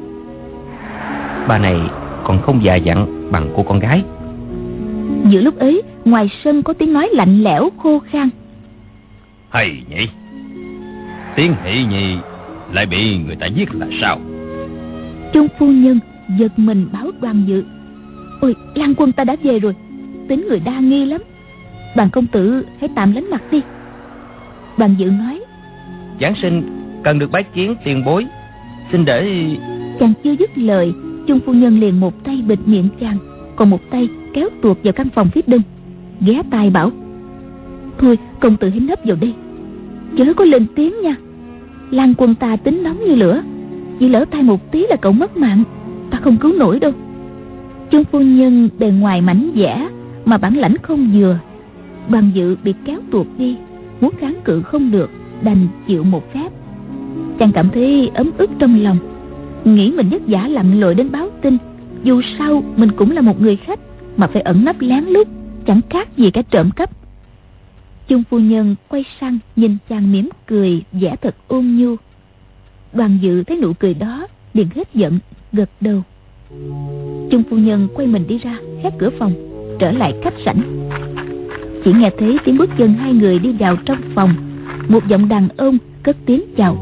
bà này còn không già dặn bằng cô con gái. Giữa lúc ấy, ngoài sân có tiếng nói lạnh lẽo khô khan: Hay nhỉ, Tiến Hỷ Nhi lại bị người ta giết là sao? Chung phu nhân giật mình báo Đoàn Dự: Ôi, Lan quân ta đã về rồi, tính người đa nghi lắm, Đoàn công tử hãy tạm lánh mặt đi. Đoàn Dự nói: Giảng Sinh cần được bái kiến tiền bối, xin để... Chàng chưa dứt lời, Chung phu nhân liền một tay bịt miệng chàng, còn một tay kéo tuột vào căn phòng phía đông, ghé tai bảo: Thôi công tử hãy nấp vào đây, chớ có lên tiếng nha. Lan quân ta tính nóng như lửa, chỉ lỡ tay một tí là cậu mất mạng, ta không cứu nổi đâu. Chung phu nhân bề ngoài mảnh dẻ mà bản lãnh không vừa. Đoàn Dự bị kéo tuột đi, muốn kháng cự không được, đành chịu một phép. Chàng cảm thấy ấm ức trong lòng, nghĩ mình vất vả lặn lội đến báo tin, dù sao mình cũng là một người khách, mà phải ẩn nấp lén lút chẳng khác gì cả trộm cắp. Chung phu nhân quay sang nhìn chàng mỉm cười, vẻ thật ôn nhu. Đoàn Dự thấy nụ cười đó liền hết giận, gật đầu. Chung phu nhân quay mình đi ra, khép cửa phòng, trở lại khách sảnh. Chỉ nghe thấy tiếng bước chân hai người đi vào trong phòng. Một giọng đàn ông cất tiếng chào: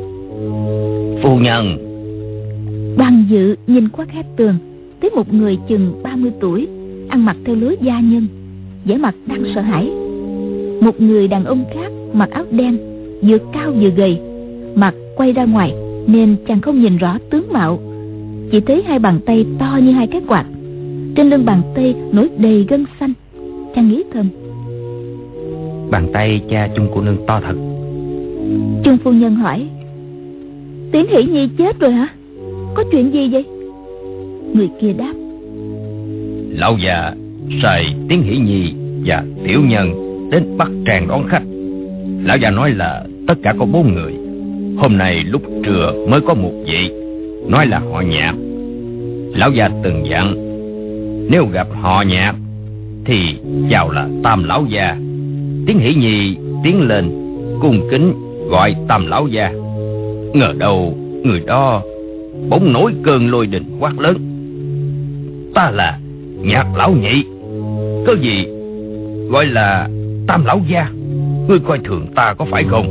Phu nhân. Đoàn Dự nhìn qua khe tường, thấy một người chừng ba mươi tuổi, ăn mặc theo lối gia nhân, vẻ mặt đang sợ hãi. Một người đàn ông khác mặc áo đen, vừa cao vừa gầy, mặt quay ra ngoài nên chàng không nhìn rõ tướng mạo, chỉ thấy hai bàn tay to như hai cái quạt. Trên lưng bàn tay nổi đầy gân xanh. Chàng nghĩ thầm: Bàn tay cha Chung cô nương to thật. Chung phu nhân hỏi: Tiến Hỷ Nhi chết rồi hả? Có chuyện gì vậy? Người kia đáp: Lão già sai Tiến Hỷ Nhi và tiểu nhân đến Bắc Tràng đón khách. Lão già nói là tất cả có bốn người. Hôm nay lúc trưa mới có một vị, nói là họ Nhạc. Lão già từng dặn, nếu gặp họ Nhạc thì chào là Tam lão gia. Tiến Hỷ Nhi tiến lên cung kính gọi Tam lão gia. Ngờ đâu người đó bỗng nổi cơn lôi đình quát lớn: Ta là Nhạc lão nhị, có gì gọi là Tam lão gia? Ngươi coi thường ta có phải không?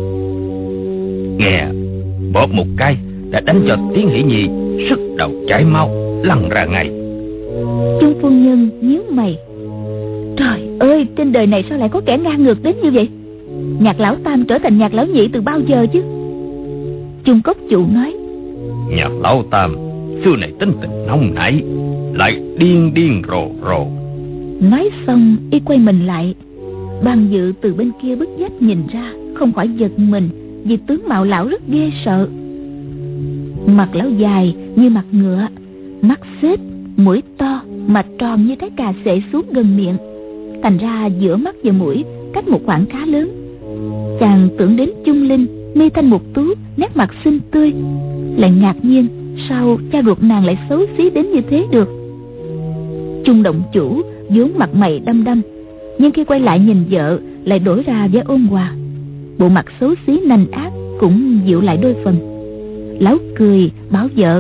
Nghe bóp một cái đã đánh cho Tiến Hỷ Nhi sức đầu chảy máu, lăn ra ngay. Chung phu nhân nhíu mày: Trời ơi, trên đời này sao lại có kẻ ngang ngược đến như vậy? Nhạc lão Tam trở thành Nhạc lão nhị từ bao giờ chứ? Chung cốc chủ nói: Nhạc lão Tam xưa này tính tình nóng nảy, lại điên điên rồ rồ. Nói xong y quay mình lại. Đoàn Dự từ bên kia bức vách nhìn ra, không khỏi giật mình vì tướng mạo lão rất ghê sợ. Mặt lão dài như mặt ngựa, mắt xếp, mũi to mà tròn như trái cà xệ xuống gần miệng, thành ra giữa mắt và mũi cách một khoảng khá lớn. Chàng tưởng đến Chung Linh, mi thanh mục tú nét mặt xinh tươi, lại ngạc nhiên sao cha ruột nàng lại xấu xí đến như thế được. Chung động chủ vốn mặt mày đăm đăm, nhưng khi quay lại nhìn vợ lại đổi ra vẻ ôn hòa. Bộ mặt xấu xí nành ác cũng dịu lại đôi phần. Lão cười bảo vợ: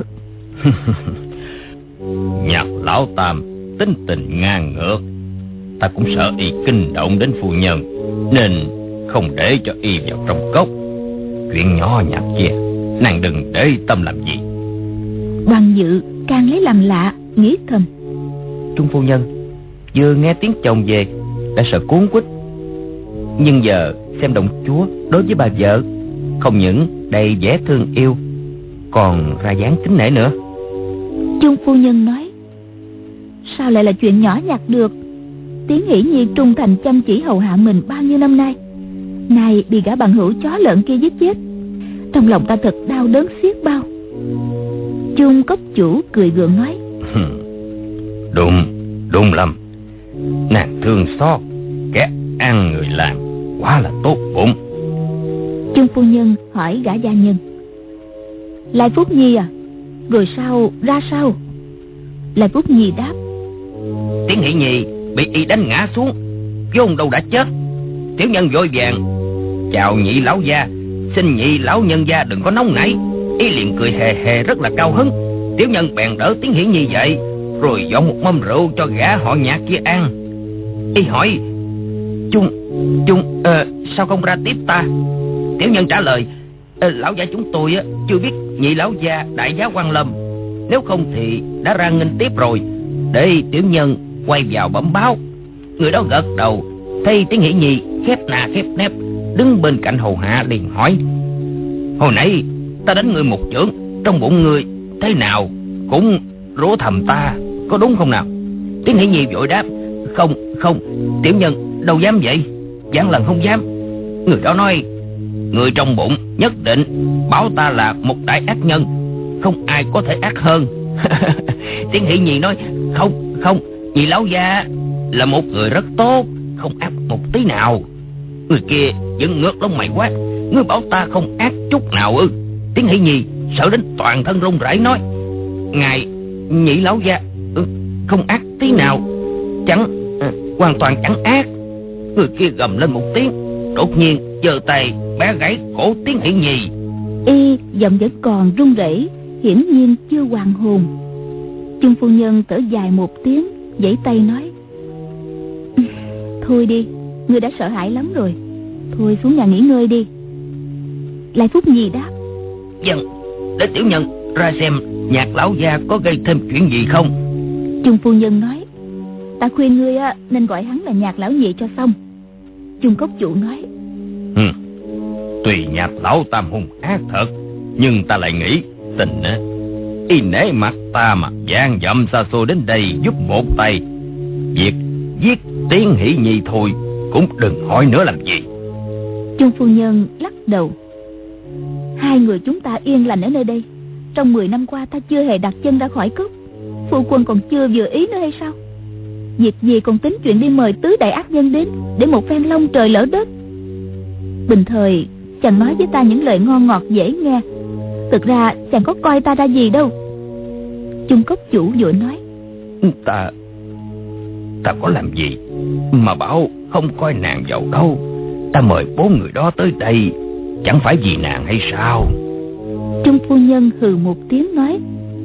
Nhạc lão Tam tính tình ngang ngược, ta cũng sợ y kinh động đến phu nhân, nên không để cho y vào trong cốc. Chuyện nhỏ nhặt kia nàng đừng để tâm làm gì. Đoàn Dự càng lấy làm lạ, nghĩ thầm: Trung phu nhân vừa nghe tiếng chồng về đã sợ cuốn quýt, nhưng giờ xem động chúa đối với bà vợ không những đầy vẻ thương yêu, còn ra dáng kính nể nữa. Trung phu nhân nói: Sao lại là chuyện nhỏ nhặt được? Tiến Hỷ Nhi trung thành chăm chỉ hầu hạ mình bao nhiêu năm nay, nay bị gã bằng hữu chó lợn kia giết chết, trong lòng ta thật đau đớn xiết bao. Trung cốc chủ cười gượng nói: Đúng, đúng lắm. Nàng thương xót kẻ ăn người làm, quá là tốt bụng. Trung phu nhân hỏi gã gia nhân: Lại Phúc Nhi à, rồi sao ra sao? Lại Phúc Nhi đáp: Tiến Hỷ Nhi bị y đánh ngã xuống, vốn đâu đã chết. Tiểu nhân vội vàng chào nhị lão gia, xin nhị lão nhân gia đừng có nóng nảy. Y liền cười hề hề rất là cao hứng. Tiểu nhân bèn đỡ Tiến Hỷ Nhi dậy, rồi dọn một mâm rượu cho gã họ Nhạc kia ăn. Y hỏi: Chung, chung, uh, sao không ra tiếp ta? Tiểu nhân trả lời: uh, Lão gia chúng tôi uh, chưa biết nhị lão gia đại giá quan lâm, nếu không thì đã ra nghênh tiếp rồi. Để tiểu nhân quay vào bẩm báo. Người đó gật đầu, thấy Tiến Hỷ Nhi khép nà khép nép đứng bên cạnh hầu hạ, liền hỏi: Hồi nãy ta đánh người một chưởng, trong bụng người thế nào cũng rủa thầm ta, có đúng không nào? Tiến Hỷ Nhi vội đáp: Không, không, tiểu nhân đâu dám vậy, vạn lần không dám. Người đó nói: Người trong bụng nhất định bảo ta là một đại ác nhân, không ai có thể ác hơn. Tiến Hỷ Nhi nói: Không, không, nhị lão gia là một người rất tốt, không ác một tí nào. Người kia vẫn ngước lông mày quát: Ngươi bảo ta không ác chút nào ư? Tiến Hỷ Nhi sợ đến toàn thân run rẩy nói: Ngài nhị lão gia ừ, không ác tí nào, chẳng à, hoàn toàn chẳng ác. Người kia gầm lên một tiếng, đột nhiên giơ tay bẻ gãy cổ Tiến Hỷ Nhi. Y giọng vẫn còn run rẩy, hiển nhiên chưa hoàn hồn. Trung phu nhân thở dài một tiếng, giãy tay nói: Thôi đi, ngươi đã sợ hãi lắm rồi, thôi xuống nhà nghỉ ngơi đi. Lại Phúc Nhi đáp: Vâng, để tiểu nhân ra xem Nhạc lão gia có gây thêm chuyện gì không. Trung phu nhân nói: Ta khuyên ngươi á, nên gọi hắn là Nhạc lão nhị cho xong. Trung cốc chủ nói: ừ, Tuy Nhạc lão Tam hung ác thật, nhưng ta lại nghĩ tình á, y nể mặt ta mà vang dặm xa xôi đến đây giúp một tay. Việc giết Tiến Hỷ Nhi thôi cũng đừng hỏi nữa làm gì. Trung phu nhân lắc đầu: Hai người chúng ta yên lành ở nơi đây, trong mười năm qua ta chưa hề đặt chân ra khỏi cốc. Phu quân còn chưa vừa ý nữa hay sao? Việc gì còn tính chuyện đi mời tứ đại ác nhân đến để một phen long trời lỡ đất? Bình thời chàng nói với ta những lời ngon ngọt dễ nghe, thực ra chàng có coi ta ra gì đâu. Trung cốc chủ vội nói: Ta Ta có làm gì mà bảo không coi nàng vào đâu? Ta mời bốn người đó tới đây chẳng phải vì nàng hay sao? Trung phu nhân hừ một tiếng nói: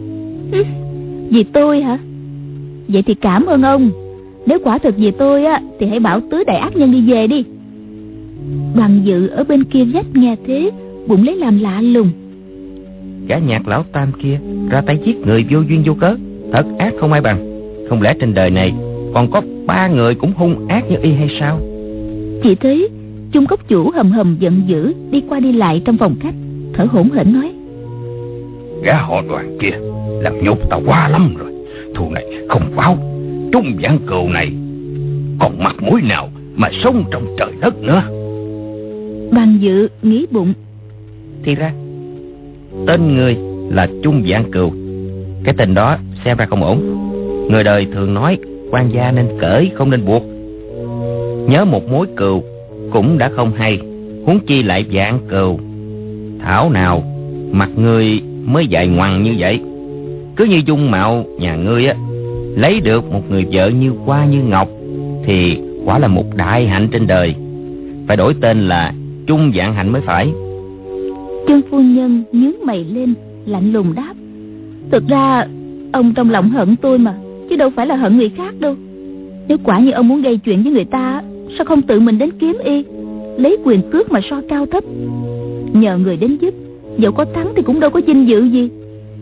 Vì tôi hả? Vậy thì cảm ơn ông. Nếu quả thật vì tôi á, thì hãy bảo tứ đại ác nhân đi về đi. Đoàn Dự ở bên kia vách nghe thế, bụng lấy làm lạ lùng. Gã Nhạc lão Tam kia ra tay giết người vô duyên vô cớ, thật ác không ai bằng. Không lẽ trên đời này còn có ba người cũng hung ác như y hay sao? Chỉ thế, Trung cốc chủ hầm hầm giận dữ đi qua đi lại trong phòng khách, thở hổn hển nói: Gã họ Đoàn kia làm nhục ta quá lắm rồi, thù này không báo, Trung Vãn Cừu này còn mặt mũi nào mà sống trong trời đất nữa. Đoàn Dự nghĩ bụng: Thì ra tên người là Trung Vãn Cừu, cái tên đó xem ra không ổn. Người đời thường nói quan gia nên cởi không nên buộc. Nhớ một mối cừu cũng đã không hay, huống chi lại Vãn Cừu. thảo nào mặt ngươi mới dài ngoằng như vậy? Cứ như dung mạo nhà ngươi á, lấy được một người vợ như hoa như ngọc thì quả là một đại hạnh trên đời. Phải đổi tên là Trung Vạn Hạnh mới phải. Trương phu nhân nhướng mày lên, lạnh lùng đáp: Thực ra ông trong lòng hận tôi mà, chứ đâu phải là hận người khác đâu. Nếu quả như ông muốn gây chuyện với người ta, sao không tự mình đến kiếm y, lấy quyền cước mà so cao thấp, nhờ người đến giúp, dẫu có thắng thì cũng đâu có vinh dự gì.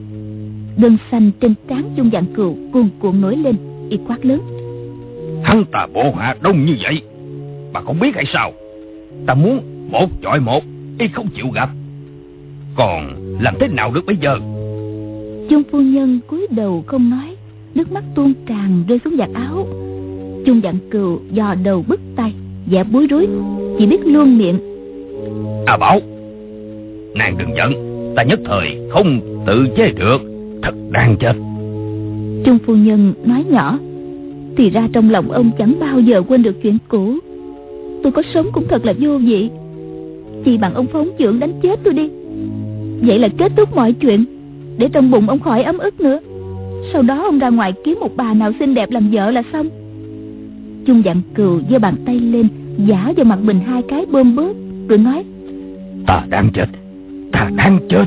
Gân xanh trên trán Chung Vạn Cừu cuồn cuộn nổi lên, y quát lớn: Hắn ta bộ hạ đông như vậy, bà không biết hay sao? Ta muốn một chọi một, y không chịu gặp, còn làm thế nào được bây giờ? Chung phu nhân cúi đầu không nói, nước mắt tuôn tràn rơi xuống vạt áo. Chung Vạn Cừu dò đầu bứt tai, vẻ bối rối, chỉ biết luôn miệng: À Bảo, nàng đừng giận, ta nhất thời không tự chế được, thật đáng chết. Chung phu nhân nói nhỏ: Thì ra trong lòng ông chẳng bao giờ quên được chuyện cũ. Tôi có sống cũng thật là vô vị, chỉ bằng ông phóng chưởng đánh chết tôi đi, vậy là kết thúc mọi chuyện, để trong bụng ông khỏi ấm ức nữa. Sau đó ông ra ngoài kiếm một bà nào xinh đẹp làm vợ là xong. Chung Vạn Cừu giơ bàn tay lên giã vào mặt mình hai cái bơm bớt, rồi nói: Ta đang chết, ta đang chết.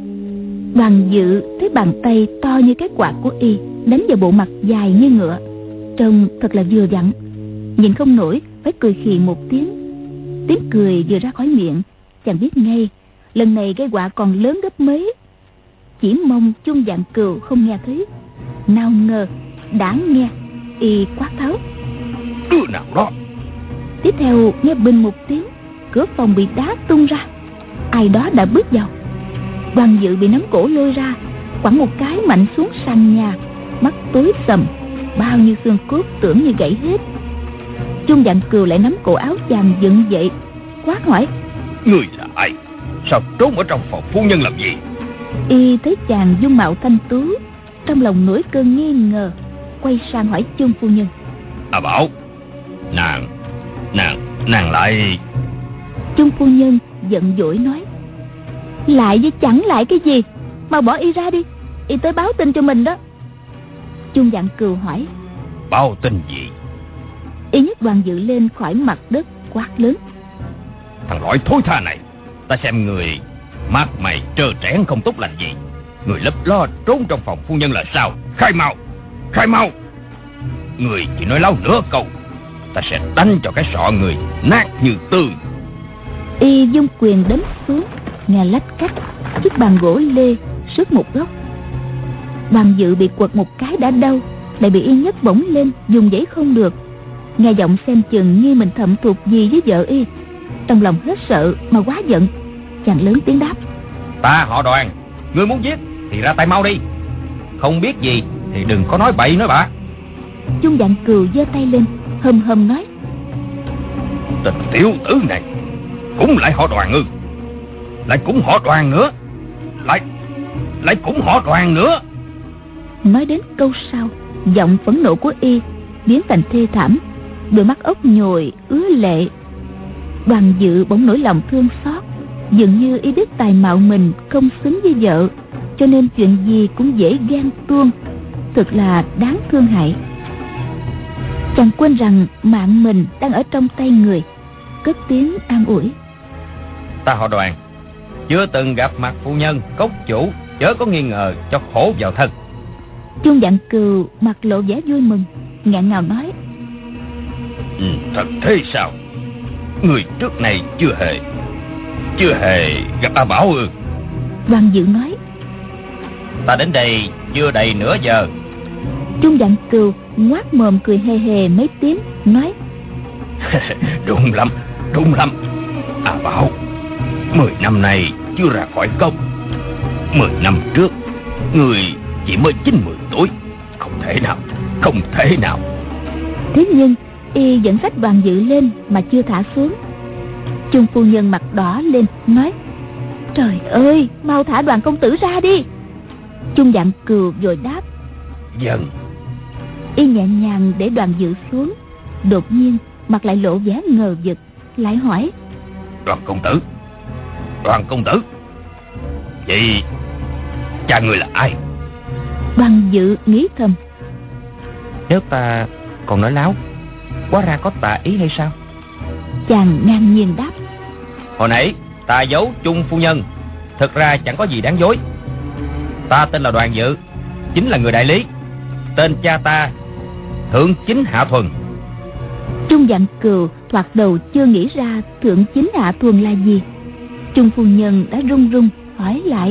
Đoàn Dự thấy bàn tay to như cái quạt của y đánh vào bộ mặt dài như ngựa, trông thật là vừa vặn, nhìn không nổi phải cười khì một tiếng. Tiếng cười vừa ra khỏi miệng, chàng biết ngay lần này cái quả còn lớn gấp mấy. Chỉ mong Chung Vạn Cừu không nghe thấy. Nào ngờ đã nghe, y quát tháo: Đứa nào đó? Tiếp theo nghe bình một tiếng, cửa phòng bị đá tung ra, ai đó đã bước vào. Đoàn Dự bị nắm cổ lôi ra, quẳng một cái mạnh xuống sàn nhà, mắt tối sầm, bao nhiêu xương cốt tưởng như gãy hết. Chung Vạn Cừu lại nắm cổ áo chàng dựng dậy, quát hỏi: Người là ai? Sao trốn ở trong phòng phu nhân làm gì? Y thấy chàng dung mạo thanh tú, trong lòng nổi cơn nghi ngờ, quay sang hỏi Chung phu nhân: À Bảo, nàng, nàng, nàng lại... Chung phu nhân giận dỗi nói: Lại với chẳng lại cái gì, mau bỏ y ra đi, y tới báo tin cho mình đó. Chung Vạn Cừu hỏi: Báo tin gì? Y nhấc Đoàn Dự lên khỏi mặt đất, quát lớn: Thằng lõi thối tha này, ta xem người mắt mày trơ trẽn không tốt lành gì, người lấp lo trốn trong phòng phu nhân là sao? Khai mau, khai mau! Người chỉ nói láo nửa câu, ta sẽ đánh cho cái sọ người nát như tươi. Y dung quyền đánh xuống, nghe lách cách, chiếc bàn gỗ lê sướt một góc. Đoàn Dự bị quật một cái đã đau, lại bị y nhấc bổng lên, dùng giấy không được. Nghe giọng xem chừng như mình thậm thuộc gì với vợ y, trong lòng hết sợ mà quá giận, chàng lớn tiếng đáp: Ta họ Đoàn, ngươi muốn giết thì ra tay mau đi, không biết gì thì đừng có nói bậy nói bạ. Chung Vạn Cừu giơ tay lên, hầm hầm nói: Tên tiểu tử này cũng lại họ Đoàn ư? Lại cũng họ Đoàn nữa, lại lại cũng họ Đoàn nữa. Nói đến câu sau, giọng phẫn nộ của y biến thành thê thảm, đôi mắt ốc nhồi ứa lệ. Đoàn Dự bỗng nổi lòng thương xót, dường như y biết tài mạo mình không xứng với vợ, cho nên chuyện gì cũng dễ ghen tuông, thật là đáng thương hại. Chàng quên rằng mạng mình đang ở trong tay người, cất tiếng an ủi: Ta họ Đoàn, chưa từng gặp mặt phu nhân cốc chủ, chớ có nghi ngờ cho khổ vào thân. Chung Vạn Cừu mặt lộ vẻ vui mừng, nghẹn ngào nói: Ừ, thật thế sao? Người trước này chưa hề Chưa hề gặp A Bảo ư? Đoàn Dự nói: Ta đến đây chưa đầy nửa giờ. Chung Vạn Cừu ngoác mồm cười hề hề mấy tiếng, nói: Đúng lắm, đúng lắm. A Bảo mười năm nay chưa ra khỏi cốc. Mười năm trước người chỉ mới chín mười tuổi, không thể nào, không thể nào. Thế nhưng y vẫn xách Đoàn Dự lên mà chưa thả xuống. Chung phu nhân mặt đỏ lên nói: Trời ơi, mau thả Đoàn công tử ra đi. Chung Vạn Cừu vội đáp: Dần. Y nhẹ nhàng để Đoàn Dự xuống, đột nhiên mặt lại lộ vẻ ngờ vực, lại hỏi: Đoàn công tử, Đoàn công tử, Vậy cha ngươi là ai? Đoàn Dự nghĩ thầm, nếu ta còn nói láo, quá ra có tà ý hay sao? chàng ngang nhiên đáp, Hồi nãy ta giấu Chung phu nhân, thực ra chẳng có gì đáng dối. Ta tên là Đoàn Dự, chính là người đại lý. Tên cha ta Thượng Chính Hạ Thuần. Trung Vạn Cừu thoạt đầu chưa nghĩ ra Thượng Chính Hạ Thuần là gì. Trung phu nhân đã run run hỏi lại,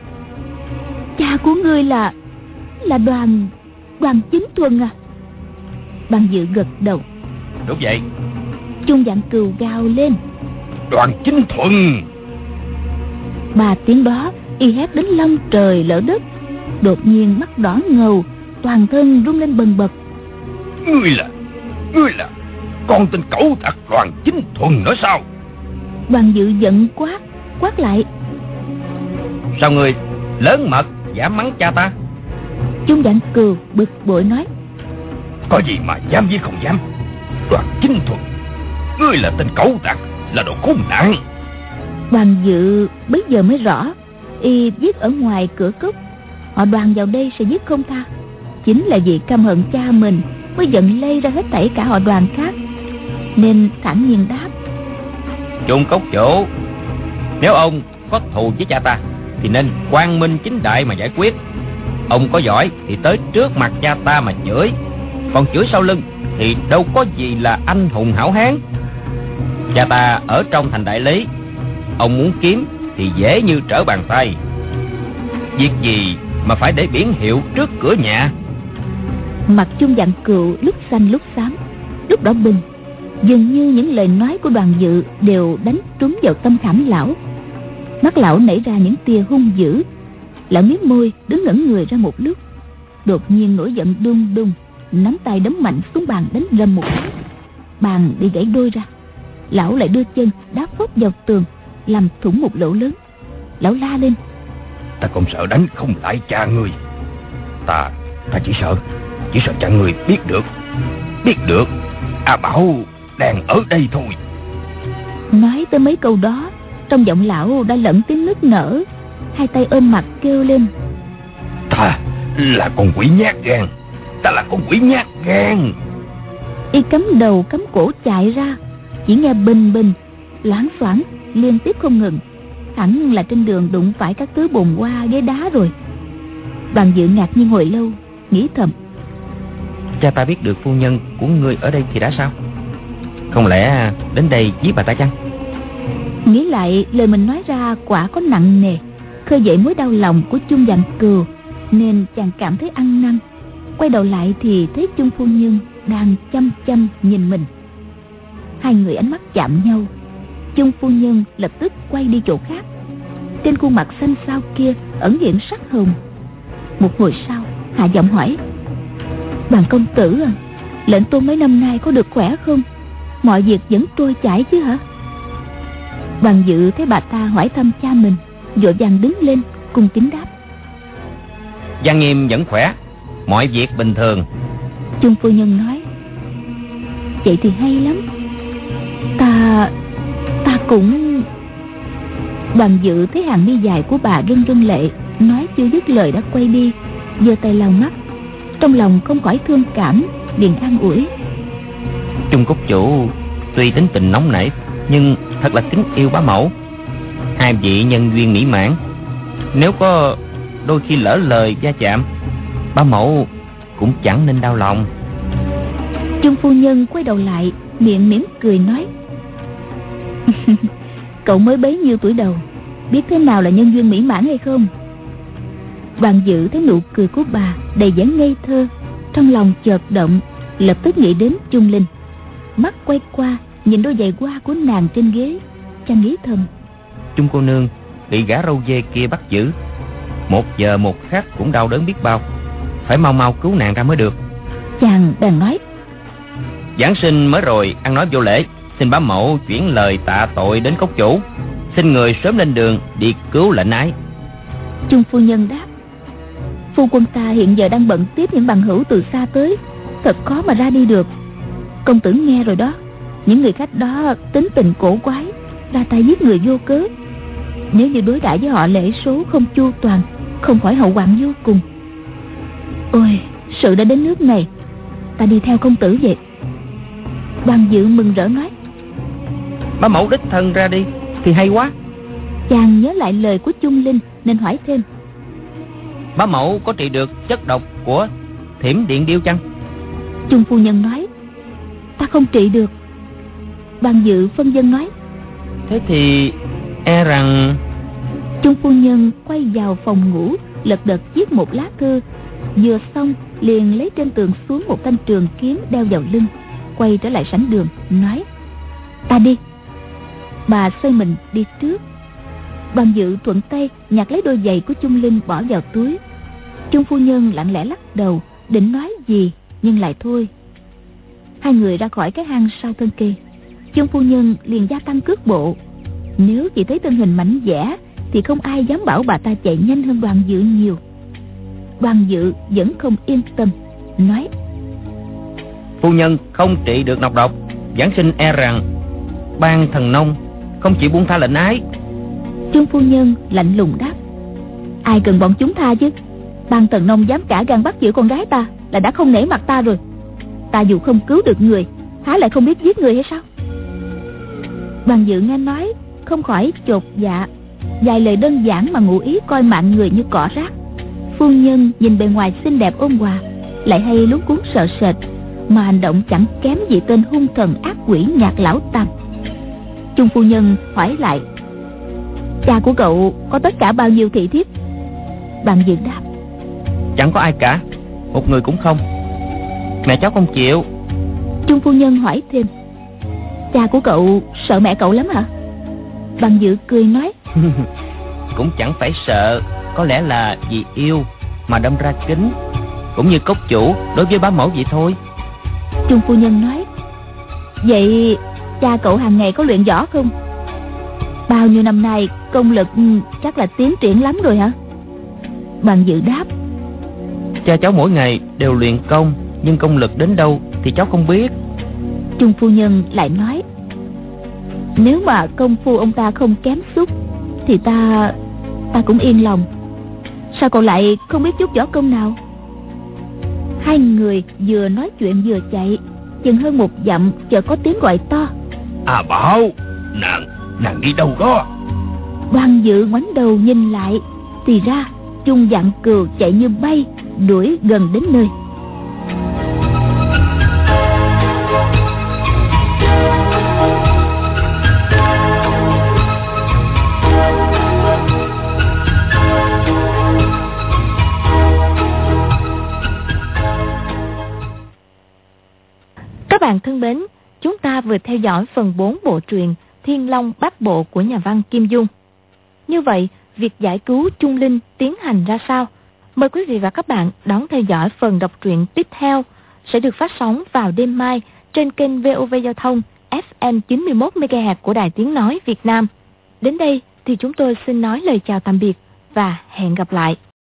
cha của ngươi là là Đoàn Đoàn Chính Thuần à? Đoàn Dự gật đầu. Đúng vậy. Trung Vạn Cừu gào lên, Đoàn Chính Thuần. ba tiếng đó y hét đến long trời lở đất. Đột nhiên mắt đỏ ngầu, toàn thân rung lên bần bật. Ngươi là Ngươi là con tên cẩu tặc Đoàn Chính Thuần nữa sao? Đoàn Dự giận quát quát lại, Sao ngươi lớn mật dám mắng cha ta? Trung Vạn Cừu bực bội nói, Có gì mà dám với không dám? Đoàn Chính Thuần, ngươi là tên cẩu tặc, là đồ khốn nạn. Đoàn Dự bây giờ mới rõ, y giết ở ngoài cửa cốc, họ đoàn vào đây sẽ giết không tha. Chính là vì căm hận cha mình mới giận lây ra hết thảy cả họ đoàn khác, nên thản nhiên đáp, Trung cốc chủ, nếu ông có thù với cha ta thì nên quang minh chính đại mà giải quyết. Ông có giỏi thì tới trước mặt cha ta mà chửi, còn chửi sau lưng thì đâu có gì là anh hùng hảo hán. Cha ta ở trong thành đại lý, ông muốn kiếm thì dễ như trở bàn tay. Việc gì mà phải để biển hiệu trước cửa nhà? Mặt Trung Vạn Cừu lúc xanh lúc xám, lúc đỏ bừng. Dường như những lời nói của Đoàn Dự đều đánh trúng vào tâm khảm lão. Mắt lão nảy ra những tia hung dữ. Lão miếm môi đứng ngẩn người ra một lúc, đột nhiên nổi giận đung đung, nắm tay đấm mạnh xuống bàn đánh rầm một cái. Bàn bị gãy đôi ra. Lão lại đưa chân đá phốt vào tường, làm thủng một lỗ lớn. Lão la lên, Ta không sợ đánh không lại cha ngươi. Ta Ta chỉ sợ Chỉ sợ cha ngươi biết được Biết được A Bảo đang ở đây thôi. Nói tới mấy câu đó, trong giọng lão đã lẫn tiếng nức nở, hai tay ôm mặt kêu lên, Ta là con quỷ nhát gan, Ta là con quỷ nhát gan. Y cắm đầu cắm cổ chạy ra, chỉ nghe bình bình, loảng xoảng liên tiếp không ngừng. Hẳn là trên đường đụng phải các thứ bùn hoa ghế đá rồi. Đoàn Dự ngạc nhiên hồi lâu, nghĩ thầm, Cha ta biết được phu nhân của ngươi ở đây thì đã sao? Không lẽ đến đây giết bà ta chăng? Nghĩ lại lời mình nói ra quả có nặng nề, khơi dậy mối đau lòng của Trung Vạn Cừu, nên chàng cảm thấy ăn năn. Quay đầu lại thì thấy Trung phu nhân đang chăm chăm nhìn mình. Hai người ánh mắt chạm nhau. Trung phu nhân lập tức quay đi chỗ khác. Trên khuôn mặt xanh xao kia ẩn hiện sắc hồng. Một hồi sau hạ giọng hỏi, Đoàn công tử à, lệnh tôn mấy năm nay có được khỏe không? Mọi việc vẫn trôi chảy chứ hả? Đoàn Dự thấy bà ta hỏi thăm cha mình, vội vàng đứng lên cung kính đáp, Văn Nghiêm vẫn khỏe, mọi việc bình thường. Trung phu nhân nói, vậy thì hay lắm. Ta Ta cũng... Đoàn Dự thấy hàng mi dài của bà rưng rưng lệ, nói chưa dứt lời đã quay đi, giơ tay lau mắt. Trong lòng không khỏi thương cảm, liền an ủi, Trung cốc chủ tuy tính tình nóng nảy, nhưng thật là kính yêu bá mẫu. Hai vị nhân duyên mỹ mãn, nếu có đôi khi lỡ lời va chạm, bá mẫu cũng chẳng nên đau lòng. Trung phu nhân quay đầu lại, miệng mỉm cười nói, cậu mới bấy nhiêu tuổi đầu, biết thế nào là nhân duyên mỹ mãn hay không? Đoàn Dự thấy nụ cười của bà đầy vẻ ngây thơ, trong lòng chợt động, lập tức nghĩ đến Trung Linh. Mắt quay qua nhìn đôi giày hoa của nàng trên ghế, chàng nghĩ thầm, Trung cô nương bị gã râu dê kia bắt giữ, một giờ một khắc cũng đau đớn biết bao, phải mau mau cứu nàng ra mới được. Chàng bèn nói, Giáng sinh mới rồi, ăn nói vô lễ, xin bá mẫu chuyển lời tạ tội đến cốc chủ, xin người sớm lên đường đi cứu lệnh ái. Trung phu nhân đáp, phu quân ta hiện giờ đang bận tiếp những bằng hữu từ xa tới, thật khó mà ra đi được. Công tử nghe rồi đó, những người khách đó tính tình cổ quái, ra tay giết người vô cớ. Nếu như đối đãi với họ lễ số không chu toàn, không khỏi hậu hoạn vô cùng. Ôi, sự đã đến nước này, ta đi theo công tử vậy. Đoàn Dự mừng rỡ nói: Bá mẫu đích thân ra đi thì hay quá. Chàng nhớ lại lời của Chung Linh nên hỏi thêm: Bá mẫu có trị được chất độc của Thiểm Điện Điêu chăng? Chung phu nhân nói: Ta không trị được. Đoàn Dự phân dân nói: Thế thì e rằng... Chung phu nhân quay vào phòng ngủ, lật đật viết một lá thư. Vừa xong liền lấy trên tường xuống một thanh trường kiếm đeo vào lưng, quay trở lại sảnh đường nói: Ta đi. Bà xoay mình đi trước. Đoàn Dự thuận tay nhặt lấy đôi giày của Chung Linh bỏ vào túi. Chung phu nhân lặng lẽ lắc đầu, định nói gì nhưng lại thôi. Hai người ra khỏi cái hang sau thân cây, Chung phu nhân liền gia tăng cước bộ. Nếu chỉ thấy thân hình mảnh dẻ thì không ai dám bảo bà ta chạy nhanh hơn Đoàn Dự nhiều. Đoàn Dự vẫn không yên tâm, nói: Phu nhân không trị được nọc độc, giảng sinh e rằng Ban Thần Nông không chịu buông tha lệnh ái. Chung phu nhân lạnh lùng đáp: Ai cần bọn chúng tha chứ? Ban Thần Nông dám cả gan bắt giữ con gái ta là đã không nể mặt ta rồi. Ta dù không cứu được người, há lại không biết giết người hay sao? Đoàn Dự nghe nói không khỏi chột dạ. Vài lời đơn giản mà ngụ ý coi mạng người như cỏ rác. Phu nhân nhìn bề ngoài xinh đẹp ôn hòa, lại hay luống cuống sợ sệt, mà hành động chẳng kém gì tên hung thần ác quỷ Nhạc Lão Tam. Chung phu nhân hỏi lại: Cha của cậu có tất cả bao nhiêu thị thiếp? Đoàn Dự đáp: Chẳng có ai cả, một người cũng không. Mẹ cháu không chịu. Chung phu nhân hỏi thêm: Cha của cậu sợ mẹ cậu lắm hả? Đoàn Dự cười nói: Cũng chẳng phải sợ, có lẽ là vì yêu mà đâm ra kính, cũng như cốc chủ đối với bá mẫu vậy thôi. Chung phu nhân nói: Vậy cha cậu hàng ngày có luyện võ không? Bao nhiêu năm nay công lực chắc là tiến triển lắm rồi hả? Đoàn Dự đáp: Cha cháu mỗi ngày đều luyện công, nhưng công lực đến đâu thì cháu không biết. Chung phu nhân lại nói: Nếu mà công phu ông ta không kém xúc thì ta ta cũng yên lòng. Sao cậu lại không biết chút võ công nào? Hai người vừa nói chuyện vừa chạy, chừng hơn một dặm chợt có tiếng gọi to: À Bảo, nàng nàng đi đâu đó? Đoàn Dự ngoảnh đầu nhìn lại, thì ra Chung Vạn Cừu chạy như bay đuổi gần đến nơi. Các bạn thân mến, chúng ta vừa theo dõi phần bốn bộ truyện Thiên Long Bát Bộ của nhà văn Kim Dung. Như vậy, việc giải cứu Chung Linh tiến hành ra sao? Mời quý vị và các bạn đón theo dõi phần đọc truyện tiếp theo sẽ được phát sóng vào đêm mai trên kênh vê o vê Giao thông ép em chín mươi mốt mê ga héc của Đài Tiếng Nói Việt Nam. Đến đây thì chúng tôi xin nói lời chào tạm biệt và hẹn gặp lại.